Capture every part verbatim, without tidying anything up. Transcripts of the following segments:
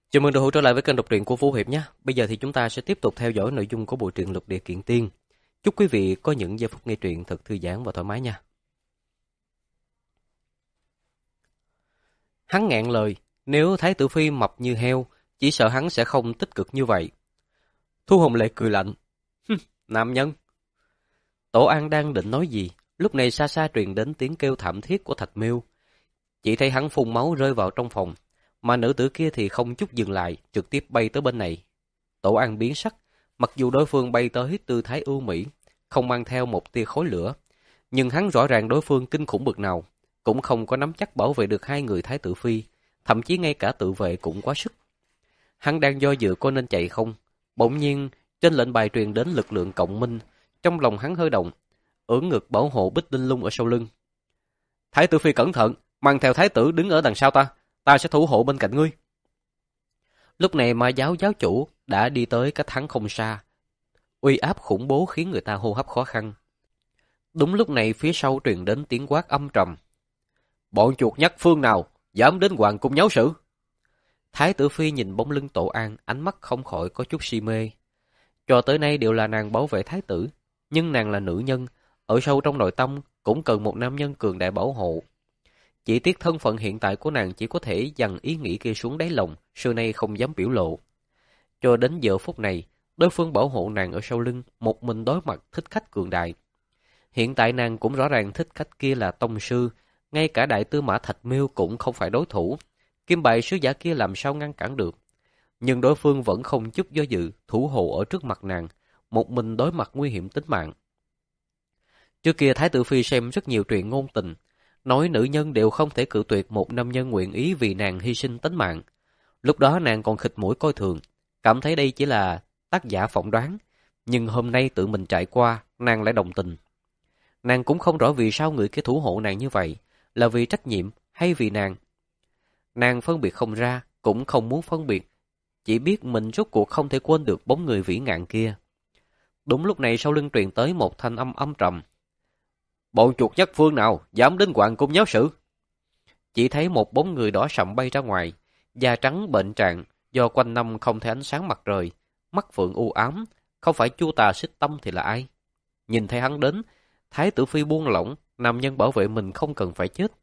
Chào mừng được hỗ trở lại với kênh đọc truyện của Phú Hiệp nhé. Bây giờ thì chúng ta sẽ tiếp tục theo dõi nội dung của bộ truyện Lục Địa Kiện Tiên. Chúc quý vị có những giây phút nghe truyện thật thư giãn và thoải mái nha. Hắn ngẹn lời, nếu Thái tử Phi mập như heo, chỉ sợ hắn sẽ không tích cực như vậy. Thu Hồng Lệ cười lạnh. Nam nhân. Tổ An đang định nói gì, lúc này xa xa truyền đến tiếng kêu thảm thiết của Thạch Miêu. Chỉ thấy hắn phun máu rơi vào trong phòng, mà nữ tử kia thì không chút dừng lại, trực tiếp bay tới bên này. Tổ An biến sắc, mặc dù đối phương bay tới tư thái ưu mỹ, không mang theo một tia khói lửa, nhưng hắn rõ ràng đối phương kinh khủng bực nào, cũng không có nắm chắc bảo vệ được hai người Thái tử Phi, thậm chí ngay cả tự vệ cũng quá sức. Hắn đang do dự có nên chạy không, bỗng nhiên trên lệnh bài truyền đến lực lượng cộng minh, trong lòng hắn hơi động, ưỡn ngực bảo hộ Bích Linh Lung ở sau lưng. Thái tử Phi cẩn thận, mang theo thái tử đứng ở đằng sau ta, ta sẽ thủ hộ bên cạnh ngươi. Lúc này Ma giáo giáo chủ đã đi tới cách hắn không xa, uy áp khủng bố khiến người ta hô hấp khó khăn. Đúng lúc này phía sau truyền đến tiếng quát âm trầm. Bọn chuột nhắt phương nào dám đến hoàng cung nháo sự? Thái tử Phi nhìn bóng lưng Tổ An, ánh mắt không khỏi có chút si mê. Cho tới nay đều là nàng bảo vệ thái tử, nhưng nàng là nữ nhân, ở sâu trong nội tâm cũng cần một nam nhân cường đại bảo hộ. Chỉ tiếc thân phận hiện tại của nàng chỉ có thể dằn ý nghĩ kia xuống đáy lòng, xưa nay không dám biểu lộ. Cho đến giờ phút này, đối phương bảo hộ nàng ở sau lưng, một mình đối mặt thích khách cường đại. Hiện tại nàng cũng rõ ràng thích khách kia là tông sư, ngay cả đại tư mã Thạch Miêu cũng không phải đối thủ. Kim bài sứ giả kia làm sao ngăn cản được. Nhưng đối phương vẫn không chút do dự, thủ hộ ở trước mặt nàng, một mình đối mặt nguy hiểm tính mạng. Trước kia Thái tử Phi xem rất nhiều truyện ngôn tình, nói nữ nhân đều không thể cự tuyệt một nam nhân nguyện ý vì nàng hy sinh tính mạng. Lúc đó nàng còn khịt mũi coi thường, cảm thấy đây chỉ là tác giả phỏng đoán, nhưng hôm nay tự mình trải qua, nàng lại đồng tình. Nàng cũng không rõ vì sao người kia thủ hộ nàng như vậy, là vì trách nhiệm hay vì nàng. Nàng phân biệt không ra, cũng không muốn phân biệt, chỉ biết mình rốt cuộc không thể quên được bóng người vĩ ngạn kia. Đúng lúc này sau lưng truyền tới một thanh âm âm trầm. Bọn chuột nhắt phương nào dám đến hoàng cung nháo sự? Chỉ thấy một bóng người đỏ sậm bay ra ngoài, da trắng bệnh trạng, do quanh năm không thấy ánh sáng mặt trời, mắt phượng u ám, không phải Chu Tà Xích Tâm thì là ai? Nhìn thấy hắn đến, Thái tử Phi buông lỏng, nam nhân bảo vệ mình không cần phải chết.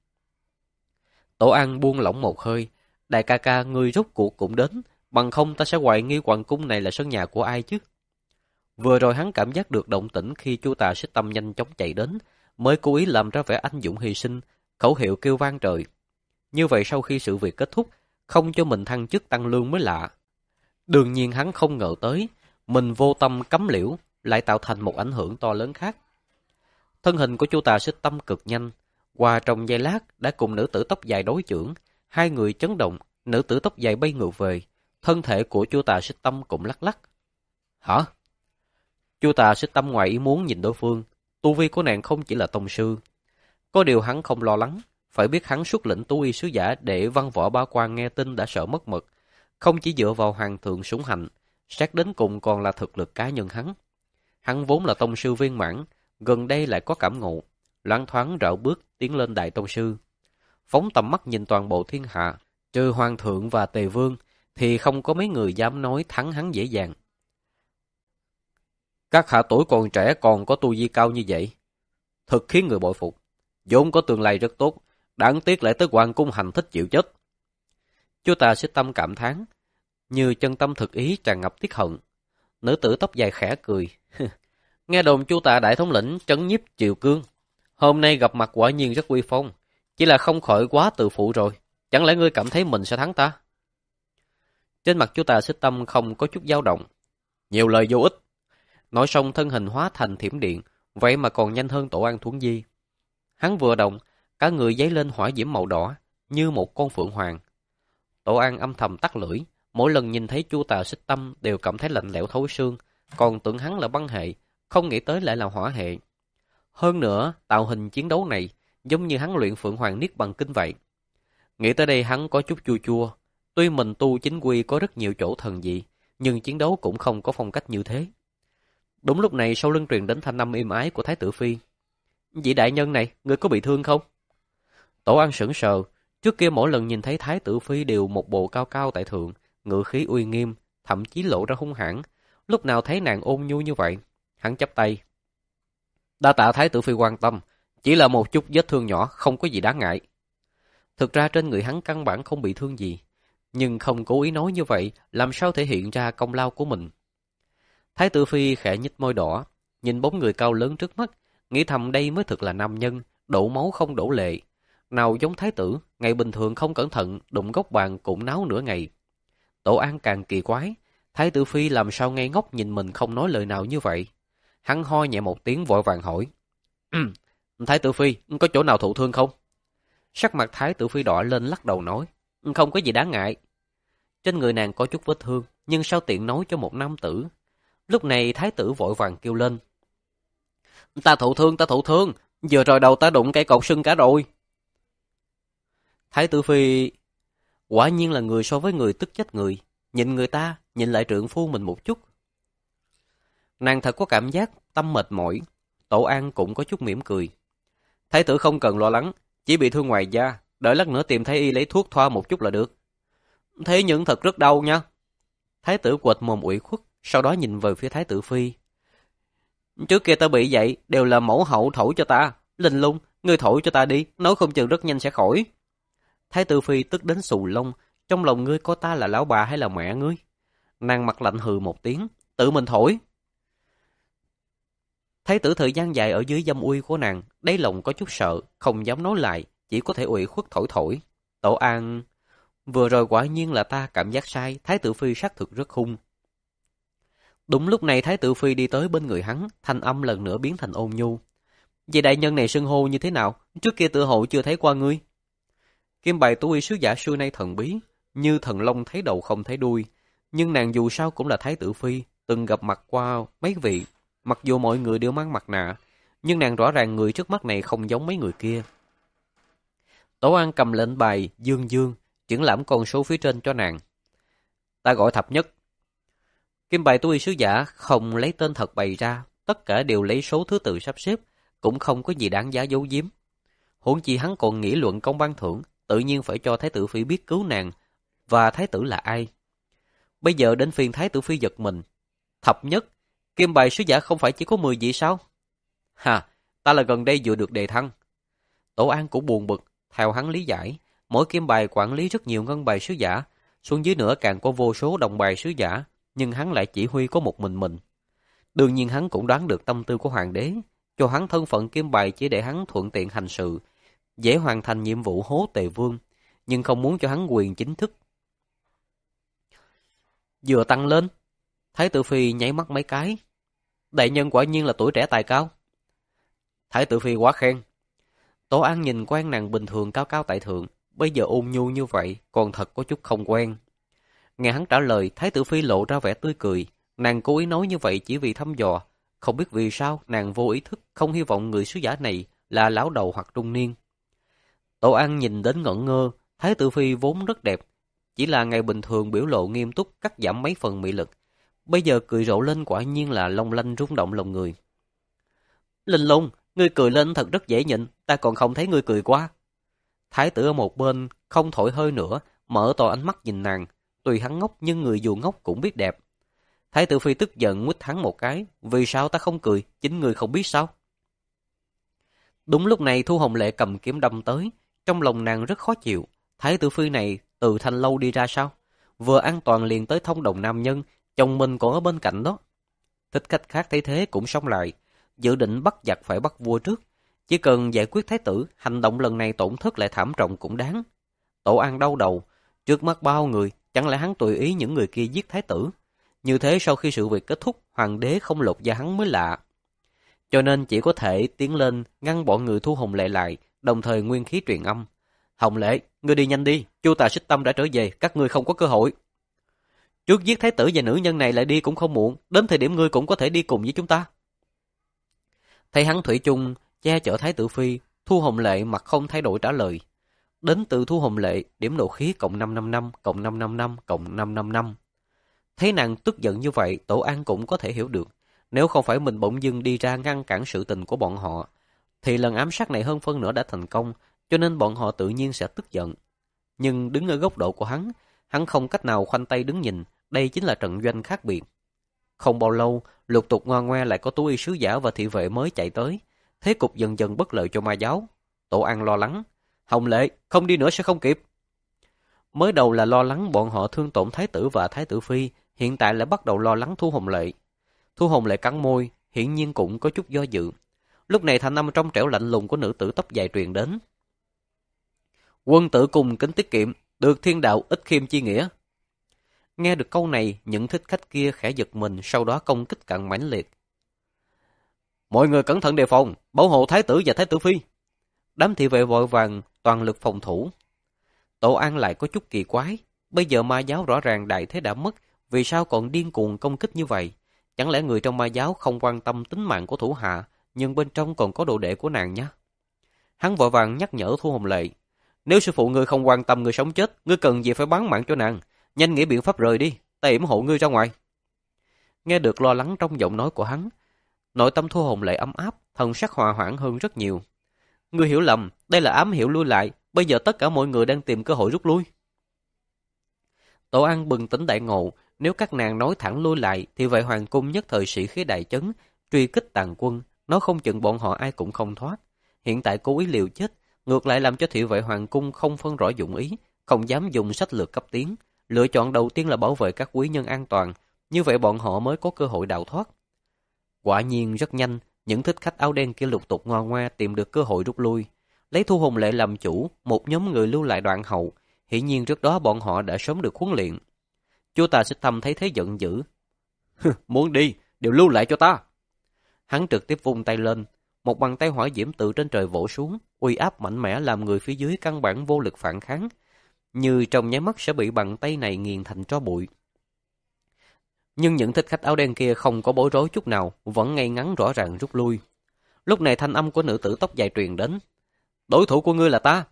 Tổ An buông lỏng một hơi, đại ca ca ngươi rốt cuộc cũng đến, bằng không ta sẽ hoài nghi hoàng cung này là sân nhà của ai chứ? Vừa rồi hắn cảm giác được động tĩnh khi Chu Tà Xích Tâm nhanh chóng chạy đến, mới cố ý làm ra vẻ anh dũng hy sinh, khẩu hiệu kêu vang trời. Như vậy sau khi sự việc kết thúc, không cho mình thăng chức tăng lương mới lạ. Đương nhiên hắn không ngờ tới, mình vô tâm cấm liễu, lại tạo thành một ảnh hưởng to lớn khác. Thân hình của Chu Tà Xích Tâm cực nhanh, qua trong giây lát đã cùng nữ tử tóc dài đối chưởng, hai người chấn động, nữ tử tóc dài bay ngược về, thân thể của Chu Tà Xích Tâm cũng lắc lắc. Hả? Chu Tà Xích Tâm ngoài ý muốn nhìn đối phương, tu vi của nàng không chỉ là tông sư. Có điều hắn không lo lắng, phải biết hắn xuất lĩnh tú y sứ giả để văn võ ba quan nghe tin đã sợ mất mật, không chỉ dựa vào hoàng thượng sủng hạnh, xét đến cùng còn là thực lực cá nhân hắn. Hắn vốn là tông sư viên mãn, gần đây lại có cảm ngộ, loáng thoáng rảo bước tiến lên đại tông sư. Phóng tầm mắt nhìn toàn bộ thiên hạ, trừ hoàng thượng và tề vương, thì không có mấy người dám nói thắng hắn dễ dàng. Các hạ tuổi còn trẻ còn có tu vi cao như vậy, thật khiến người bội phục. Vốn có tương lai rất tốt, đáng tiếc lại tới hoàng cung hành thích chịu chết. Chu Tà Xích Tâm cảm thán, như chân tâm thực ý tràn ngập tiếc hận. Nữ tử tóc dài khẽ cười. Nghe đồn Chu Tà đại thống lĩnh trấn nhiếp triều cương, hôm nay gặp mặt quả nhiên rất uy phong, chỉ là không khỏi quá tự phụ rồi. Chẳng lẽ ngươi cảm thấy mình sẽ thắng ta? Trên mặt Chu Tà Xích Tâm không có chút dao động. Nhiều lời vô ích. Nói xong thân hình hóa thành thiểm điện, vậy mà còn nhanh hơn Tổ An Thuấn Di. Hắn vừa động, cả người giấy lên hỏa diễm màu đỏ, như một con phượng hoàng. Tổ An âm thầm tắt lưỡi, mỗi lần nhìn thấy Chu Tà Xích Tâm đều cảm thấy lạnh lẽo thấu xương, còn tưởng hắn là băng hệ, không nghĩ tới lại là hỏa hệ. Hơn nữa, tạo hình chiến đấu này giống như hắn luyện Phượng Hoàng Niết Bàn Kinh vậy. Nghĩ tới đây hắn có chút chua chua, tuy mình tu chính quy có rất nhiều chỗ thần dị, nhưng chiến đấu cũng không có phong cách như thế. Đúng lúc này sau lưng truyền đến thanh âm êm ái của Thái tử Phi. Vị đại nhân này, ngươi có bị thương không? Tổ An sững sờ, trước kia mỗi lần nhìn thấy Thái tử Phi đều một bộ cao cao tại thượng, ngữ khí uy nghiêm, thậm chí lộ ra hung hãn. Lúc nào thấy nàng ôn nhu như vậy, hắn chắp tay. Đa tạ Thái tử phi quan tâm, chỉ là một chút vết thương nhỏ, không có gì đáng ngại. Thực ra trên người hắn căn bản không bị thương gì, nhưng không cố ý nói như vậy, làm sao thể hiện ra công lao của mình. Thái tử phi khẽ nhếch môi đỏ, nhìn bóng người cao lớn trước mắt, nghĩ thầm đây mới thực là nam nhân, đổ máu không đổ lệ. Nào giống thái tử, ngày bình thường không cẩn thận, đụng góc bàn cũng náo nửa ngày. Tổ An càng kỳ quái, thái tử phi làm sao ngây ngốc nhìn mình không nói lời nào như vậy. Hắn ho nhẹ một tiếng vội vàng hỏi. Thái tử phi, có chỗ nào thụ thương không? Sắc mặt thái tử phi đỏ lên lắc đầu nói. Không có gì đáng ngại. Trên người nàng có chút vết thương, nhưng sao tiện nói cho một nam tử. Lúc này thái tử vội vàng kêu lên. Ta thụ thương, ta thụ thương, vừa rồi đầu ta đụng cây cột sưng cả rồi. Thái tử phi quả nhiên là người so với người tức chết người, nhìn người ta, nhìn lại trượng phu mình một chút. Nàng thật có cảm giác tâm mệt mỏi, Tổ An cũng có chút mỉm cười. Thái tử không cần lo lắng, chỉ bị thương ngoài da, đợi lát nữa tìm thái y lấy thuốc thoa một chút là được. Thế nhưng thật rất đau nha. Thái tử quệt mồm ủy khuất, sau đó nhìn về phía thái tử phi. Trước kia ta bị vậy, đều là mẫu hậu thổi cho ta. Linh Lung, ngươi thổi cho ta đi, nói không chừng rất nhanh sẽ khỏi. Thái tử phi tức đến xù lông, trong lòng ngươi có ta là lão bà hay là mẹ ngươi? Nàng mặt lạnh hừ một tiếng, tự mình thổi. Thái tử thời gian dài ở dưới dâm uy của nàng, đáy lòng có chút sợ, không dám nói lại, chỉ có thể ủy khuất thổi thổi. Tổ An, vừa rồi quả nhiên là ta cảm giác sai, thái tử phi xác thực rất hung. Đúng lúc này thái tử phi đi tới bên người hắn, thanh âm lần nữa biến thành ôn nhu. Vậy đại nhân này xưng hô như thế nào? Trước kia tự hộ chưa thấy qua ngươi. Kim bài tú y sứ giả xưa nay thần bí, như thần long thấy đầu không thấy đuôi. Nhưng nàng dù sao cũng là thái tử phi, từng gặp mặt qua mấy vị. Mặc dù mọi người đều mang mặt nạ, nhưng nàng rõ ràng người trước mắt này không giống mấy người kia. Tổ An cầm lệnh bài, dương dương, triển lãm con số phía trên cho nàng. Ta gọi Thập Nhất. Kim bài tú y sứ giả không lấy tên thật bày ra, tất cả đều lấy số thứ tự sắp xếp, cũng không có gì đáng giá giấu giếm. Huống chi hắn còn nghĩ luận công ban thưởng, tự nhiên phải cho thái tử phi biết cứu nàng, và thái tử là ai. Bây giờ đến phiên thái tử phi giật mình. Thập Nhất, kim bài sứ giả không phải chỉ có mười vị sao? Hà, ta là gần đây vừa được đề thăng. Tổ An cũng buồn bực, theo hắn lý giải, mỗi kim bài quản lý rất nhiều ngân bài sứ giả, xuống dưới nữa càng có vô số đồng bài sứ giả, nhưng hắn lại chỉ huy có một mình mình. Đương nhiên hắn cũng đoán được tâm tư của hoàng đế, cho hắn thân phận kim bài chỉ để hắn thuận tiện hành sự, dễ hoàn thành nhiệm vụ hố Tề Vương, nhưng không muốn cho hắn quyền chính thức. Vừa tăng lên, thái tử phi nháy mắt mấy cái. Đại nhân quả nhiên là tuổi trẻ tài cao. Thái tử phi quá khen. Tổ An nhìn quen nàng bình thường cao cao tại thượng, bây giờ ôn nhu như vậy, còn thật có chút không quen. Nghe hắn trả lời, thái tử phi lộ ra vẻ tươi cười. Nàng cố ý nói như vậy chỉ vì thăm dò. Không biết vì sao, nàng vô ý thức, không hy vọng người sứ giả này là lão đầu hoặc trung niên. Tổ An nhìn đến ngẩn ngơ, thái tử phi vốn rất đẹp. Chỉ là ngày bình thường biểu lộ nghiêm túc, cắt giảm mấy phần mị lực. Bây giờ cười rộ lên quả nhiên là long lanh rung động lòng người. Linh Lung, ngươi cười lên thật rất dễ nhịn, ta còn không thấy ngươi cười qua. Thái tử ở một bên, không thổi hơi nữa, mở to ánh mắt nhìn nàng. Tuy hắn ngốc nhưng người dù ngốc cũng biết đẹp. Thái tử phi tức giận nguýt hắn một cái. Vì sao ta không cười, chính người không biết sao? Đúng lúc này Thu Hồng Lệ cầm kiếm đâm tới. Trong lòng nàng rất khó chịu. Thái tử phi này từ Thanh Lâu đi ra sao? Vừa an toàn liền tới thông đồng nam nhân, chồng mình còn ở bên cạnh đó. Thích khách khác thấy thế cũng sống lại, dự định bắt giặc phải bắt vua trước. Chỉ cần giải quyết thái tử, hành động lần này tổn thất lại thảm trọng cũng đáng. Tổ An đau đầu, trước mắt bao người, chẳng lẽ hắn tùy ý những người kia giết thái tử? Như thế sau khi sự việc kết thúc, hoàng đế không lột da hắn mới lạ. Cho nên chỉ có thể tiến lên ngăn bọn người Thu Hồng Lệ lại, đồng thời nguyên khí truyền âm. Hồng Lệ, ngươi đi nhanh đi, Chu Tà Xích Tâm đã trở về, các ngươi không có cơ hội. Trước giết thái tử và nữ nhân này lại đi cũng không muộn, đến thời điểm ngươi cũng có thể đi cùng với chúng ta. Thấy hắn thủy chung che chở thái tử phi, Thu Hồng Lệ mặt không thay đổi trả lời. Đến từ Thu Hồng Lệ, điểm nộ khí cộng năm năm năm, cộng năm năm năm, cộng năm năm năm. Thấy nàng tức giận như vậy, Tổ An cũng có thể hiểu được. Nếu không phải mình bỗng dưng đi ra ngăn cản sự tình của bọn họ, thì lần ám sát này hơn phân nửa đã thành công, cho nên bọn họ tự nhiên sẽ tức giận. Nhưng đứng ở góc độ của hắn, Hắn không cách nào khoanh tay đứng nhìn, đây chính là trận doanh khác biệt. Không bao lâu, lục tục ngoa ngoe lại có tú y sứ giả và thị vệ mới chạy tới. Thế cục dần dần bất lợi cho ma giáo. Tổ An lo lắng. Hồng Lệ, không đi nữa sẽ không kịp. Mới đầu là lo lắng bọn họ thương tổn thái tử và thái tử phi, hiện tại lại bắt đầu lo lắng Thu Hồng Lệ. Thu Hồng Lệ cắn môi, hiển nhiên cũng có chút do dự. Lúc này thanh âm trong trẻo lạnh lùng của nữ tử tóc dài truyền đến. Quân tử cùng kính tiết kiệm, được thiên đạo ít khiêm chi nghĩa. Nghe được câu này, những thích khách kia khẽ giật mình, sau đó công kích càng mãnh liệt. Mọi người cẩn thận đề phòng, bảo hộ thái tử và thái tử phi. Đám thị vệ vội vàng toàn lực phòng thủ. Tổ An lại có chút kỳ quái, bây giờ ma giáo rõ ràng đại thế đã mất, vì sao còn điên cuồng công kích như vậy? Chẳng lẽ người trong ma giáo không quan tâm tính mạng của thủ hạ, nhưng bên trong còn có đồ đệ của nàng nhá? Hắn vội vàng nhắc nhở Thu Hồng Lệ. Nếu sư phụ ngươi không quan tâm người sống chết, ngươi cần gì phải bán mạng cho nàng? Nhanh nghĩ biện pháp rời đi, ta yểm hộ ngươi ra ngoài. Nghe được lo lắng trong giọng nói của hắn, nội tâm Thu Hồng Lệ ấm áp, thần sắc hòa hoãn hơn rất nhiều. Ngươi hiểu lầm, đây là ám hiệu lui lại, bây giờ tất cả mọi người đang tìm cơ hội rút lui. Tổ An bừng tỉnh đại ngộ, nếu các nàng nói thẳng lui lại thì vậy hoàng cung nhất thời sĩ khí đại chấn, truy kích tàn quân, nó không chừng bọn họ ai cũng không thoát. Hiện tại cố ý liều chết, ngược lại làm cho thị vệ hoàng cung không phân rõ dụng ý, không dám dùng sách lược cấp tiến. Lựa chọn đầu tiên là bảo vệ các quý nhân an toàn, như vậy bọn họ mới có cơ hội đào thoát. Quả nhiên rất nhanh, những thích khách áo đen kia lục tục ngoa ngoe tìm được cơ hội rút lui. Lấy Thu Hồng Lệ làm chủ, một nhóm người lưu lại đoạn hậu, hiển nhiên trước đó bọn họ đã sớm được huấn luyện. Chu Tà Xích Tâm thấy thế giận dữ. Muốn đi, đều lưu lại cho ta. Hắn trực tiếp vung tay lên, một bàn tay hỏa diễm từ trên trời vỗ xuống, uy áp mạnh mẽ làm người phía dưới căn bản vô lực phản kháng, như trong nháy mắt sẽ bị bàn tay này nghiền thành tro bụi. Nhưng những thích khách áo đen kia không có bối rối chút nào, vẫn ngay ngắn rõ ràng rút lui. Lúc này thanh âm của nữ tử tóc dài truyền đến. Đối thủ của ngươi là ta.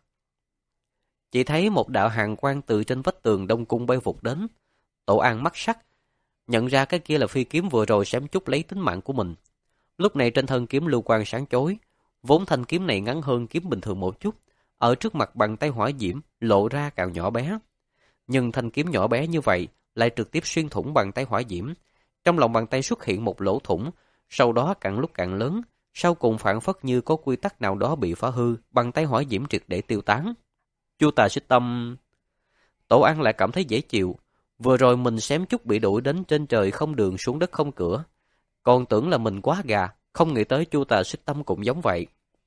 Chỉ thấy một đạo hàn quang từ trên vách tường đông cung bay vụt đến. Tổ An mắt sắc, nhận ra cái kia là phi kiếm vừa rồi xém chút lấy tính mạng của mình. Lúc này trên thân kiếm lưu quang sáng chói, vốn thanh kiếm này ngắn hơn kiếm bình thường một chút, ở trước mặt bàn tay hỏa diễm lộ ra càng nhỏ bé. Nhưng thanh kiếm nhỏ bé như vậy lại trực tiếp xuyên thủng bàn tay hỏa diễm. Trong lòng bàn tay xuất hiện một lỗ thủng, sau đó càng lúc càng lớn, sau cùng phản phất như có quy tắc nào đó bị phá hư, bàn tay hỏa diễm triệt để tiêu tán. Chu Tà Xích Tâm... Tổ An lại cảm thấy dễ chịu. Vừa rồi mình xém chút bị đuổi đến trên trời không đường xuống đất không cửa. Còn tưởng là mình quá gà, không nghĩ tới Chu Tà Xích Tâm cũng giống vậy.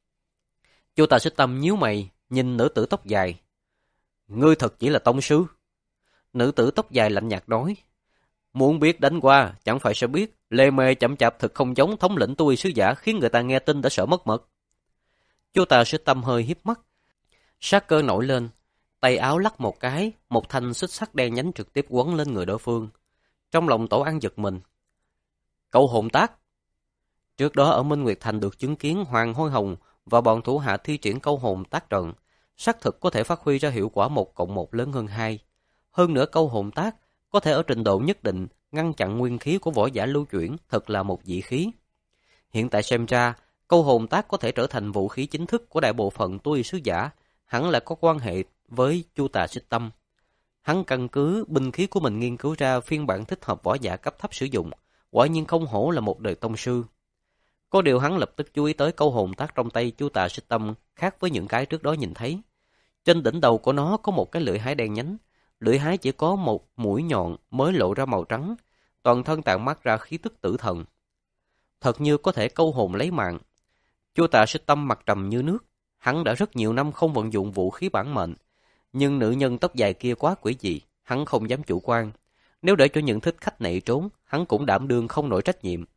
Chu Tà Xích Tâm nhíu mày, nhìn nữ tử tóc dài. Ngươi thật chỉ là tông sư. Nữ tử tóc dài lạnh nhạt nói. Muốn biết đánh qua, chẳng phải sẽ biết. Lê mê chậm chạp thực không giống thống lĩnh tu y sứ giả, khiến người ta nghe tin đã sợ mất mật. Chu Tà Xích Tâm hơi hiếp mắt. Sát cơ nổi lên, tay áo lắc một cái, một thanh xích sắt đen nhánh trực tiếp quấn lên người đối phương. Trong lòng Tổ An giật mình. Câu hồn tác. Trước đó ở Minh Nguyệt Thành được chứng kiến Hoàng Hôi Hồng và bọn thủ hạ thi triển câu hồn tác trận, xác thực có thể phát huy ra hiệu quả một cộng một lớn hơn hai. Hơn nữa câu hồn tác có thể ở trình độ nhất định ngăn chặn nguyên khí của võ giả lưu chuyển, thật là một dị khí. Hiện tại xem ra, câu hồn tác có thể trở thành vũ khí chính thức của đại bộ phận tu y sứ giả, hẳn là có quan hệ với Chu Tà Xích Tâm. Hắn căn cứ binh khí của mình nghiên cứu ra phiên bản thích hợp võ giả cấp thấp sử dụng, quả nhiên không hổ là một đời tông sư. Có điều hắn lập tức chú ý tới câu hồn tác trong tay Chu Tà Xích Tâm khác với những cái trước đó nhìn thấy. Trên đỉnh đầu của nó có một cái lưỡi hái đen nhánh, lưỡi hái chỉ có một mũi nhọn mới lộ ra màu trắng, toàn thân tản mát ra khí tức tử thần. Thật như có thể câu hồn lấy mạng. Chu Tà Xích Tâm mặt trầm như nước, hắn đã rất nhiều năm không vận dụng vũ khí bản mệnh, nhưng nữ nhân tóc dài kia quá quỷ dị, hắn không dám chủ quan. Nếu để cho những thích khách này trốn, hắn cũng đảm đương không nổi trách nhiệm.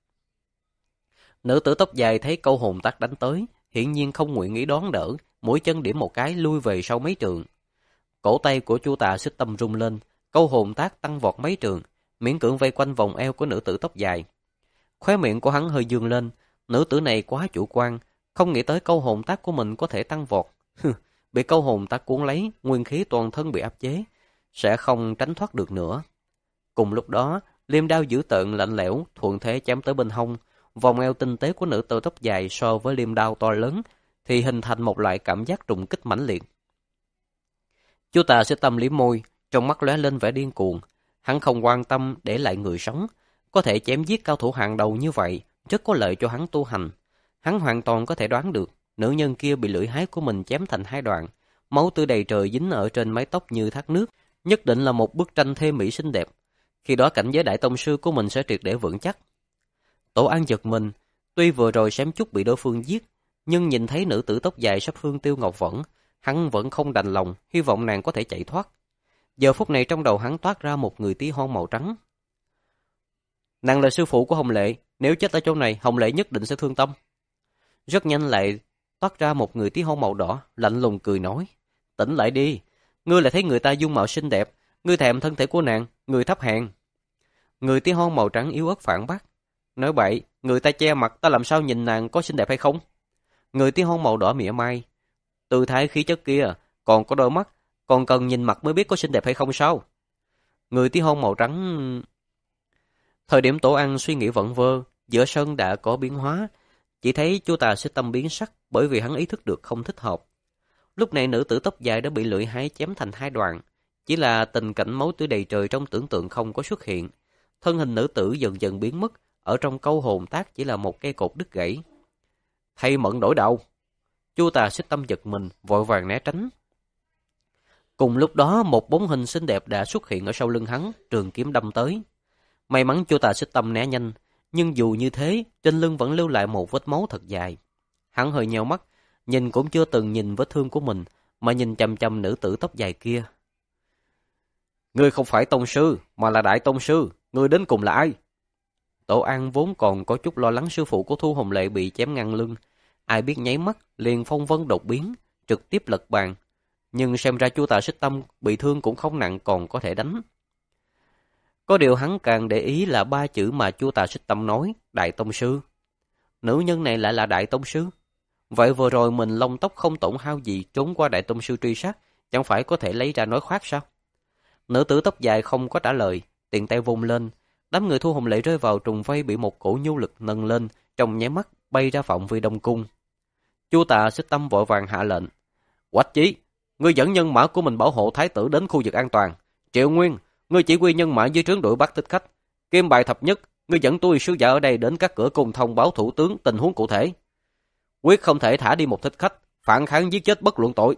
Nữ tử tóc dài thấy câu hồn tác đánh tới, hiển nhiên không nguyện ý đón đỡ, mũi chân điểm một cái lui về sau mấy trường. Cổ tay của Chu Tà Xích Tâm rung lên, câu hồn tác tăng vọt mấy trường, miễn cưỡng vây quanh vòng eo của nữ tử tóc dài. Khóe miệng của hắn hơi dương lên, nữ tử này quá chủ quan, không nghĩ tới câu hồn tác của mình có thể tăng vọt. Bị câu hồn tác cuốn lấy, nguyên khí toàn thân bị áp chế, sẽ không tránh thoát được nữa. Cùng lúc đó, liêm đao dữ tợn lạnh lẽo thuận thế chém tới bên hông. Vòng eo tinh tế của nữ tử tóc dài so với liêm đao to lớn thì hình thành một loại cảm giác trùng kích mãnh liệt. Chu Tà Xích Tâm liếm môi, Trong mắt lóe lên vẻ điên cuồng, hắn không quan tâm để lại người sống, có thể chém giết cao thủ hàng đầu như vậy, rất có lợi cho hắn tu hành. Hắn hoàn toàn có thể đoán được, nữ nhân kia bị lưỡi hái của mình chém thành hai đoạn, máu tươi đầy trời dính ở trên mái tóc như thác nước, nhất định là một bức tranh thê mỹ xinh đẹp. Khi đó cảnh giới đại tông sư của mình sẽ triệt để vững chắc. Tổ An giật mình, tuy vừa rồi xém chút bị đối phương giết, nhưng nhìn thấy nữ tử tóc dài sắp hương tiêu ngọc vẫn, hắn vẫn không đành lòng, hy vọng nàng có thể chạy thoát. Giờ phút này trong đầu hắn toát ra một người tí hon màu trắng. Nàng là sư phụ của Hồng Lệ, nếu chết ở chỗ này, Hồng Lệ nhất định sẽ thương tâm. Rất nhanh lại toát ra một người tí hon màu đỏ, lạnh lùng cười nói: tỉnh lại đi, ngươi lại thấy người ta dung mạo xinh đẹp, ngươi thèm thân thể của nàng, người thấp hèn. Người tí hon màu trắng yếu ớt phản bác: nói bậy, người ta che mặt, ta làm sao nhìn nàng có xinh đẹp hay không? Người tí hon màu đỏ mỉa mai: tư thái khí chất kia, còn có đôi mắt, còn cần nhìn mặt mới biết có xinh đẹp hay không sao? Người tí hon màu trắng... Thời điểm Tổ Ăn suy nghĩ vẩn vơ, giữa sân đã có biến hóa, chỉ thấy Chu Tà Xích Tâm biến sắc bởi vì hắn ý thức được không thích hợp. Lúc này nữ tử tóc dài đã bị lưỡi hái chém thành hai đoạn, chỉ là tình cảnh máu tươi đầy trời trong tưởng tượng không có xuất hiện. Thân hình nữ tử dần dần biến mất, ở trong câu hồn tác chỉ là một cây cột đứt gãy. Thay mận đổi đạo. Chu Tà Xích Tâm giật mình, vội vàng né tránh. Cùng lúc đó, một bóng hình xinh đẹp đã xuất hiện ở sau lưng hắn, trường kiếm đâm tới. May mắn Chu Tà Xích Tâm né nhanh, nhưng dù như thế, trên lưng vẫn lưu lại một vết máu thật dài. Hắn hơi nheo mắt, nhìn cũng chưa từng nhìn vết thương của mình, mà nhìn chằm chằm nữ tử tóc dài kia. Ngươi không phải tông sư, mà là đại tông sư, ngươi đến cùng là ai? Tổ An vốn còn có chút lo lắng sư phụ của Thu Hồng Lệ bị chém ngang lưng, ai biết nháy mắt liền phong vân đột biến, trực tiếp lật bàn. Nhưng xem ra Chu Tà Xích Tâm bị thương cũng không nặng, còn có thể đánh. Có điều hắn càng để ý là ba chữ mà Chu Tà Xích Tâm nói, đại tông sư. Nữ nhân này lại là đại tông sư. Vậy vừa rồi mình lông tóc không tổn hao gì trốn qua đại tông sư truy sát, chẳng phải có thể lấy ra nói khoác sao? Nữ tử tóc dài không có trả lời, tiện tay vung lên, đám người Thu Hồng Lệ rơi vào trùng vây bị một cổ nhu lực nâng lên, trong nháy mắt bay ra phạm vi đông cung. Chu Tà Xích Tâm vội vàng hạ lệnh: Quách Chí, ngươi dẫn nhân mã của mình bảo hộ thái tử đến khu vực an toàn. Triệu Nguyên, ngươi chỉ huy nhân mã dưới trướng đội bắt thích khách. Kim Bài Thập Nhất, ngươi dẫn tôi sứ giả ở đây đến các cửa cung thông báo thủ tướng tình huống cụ thể. Quyết không thể thả đi một thích khách, phản kháng giết chết bất luận tội.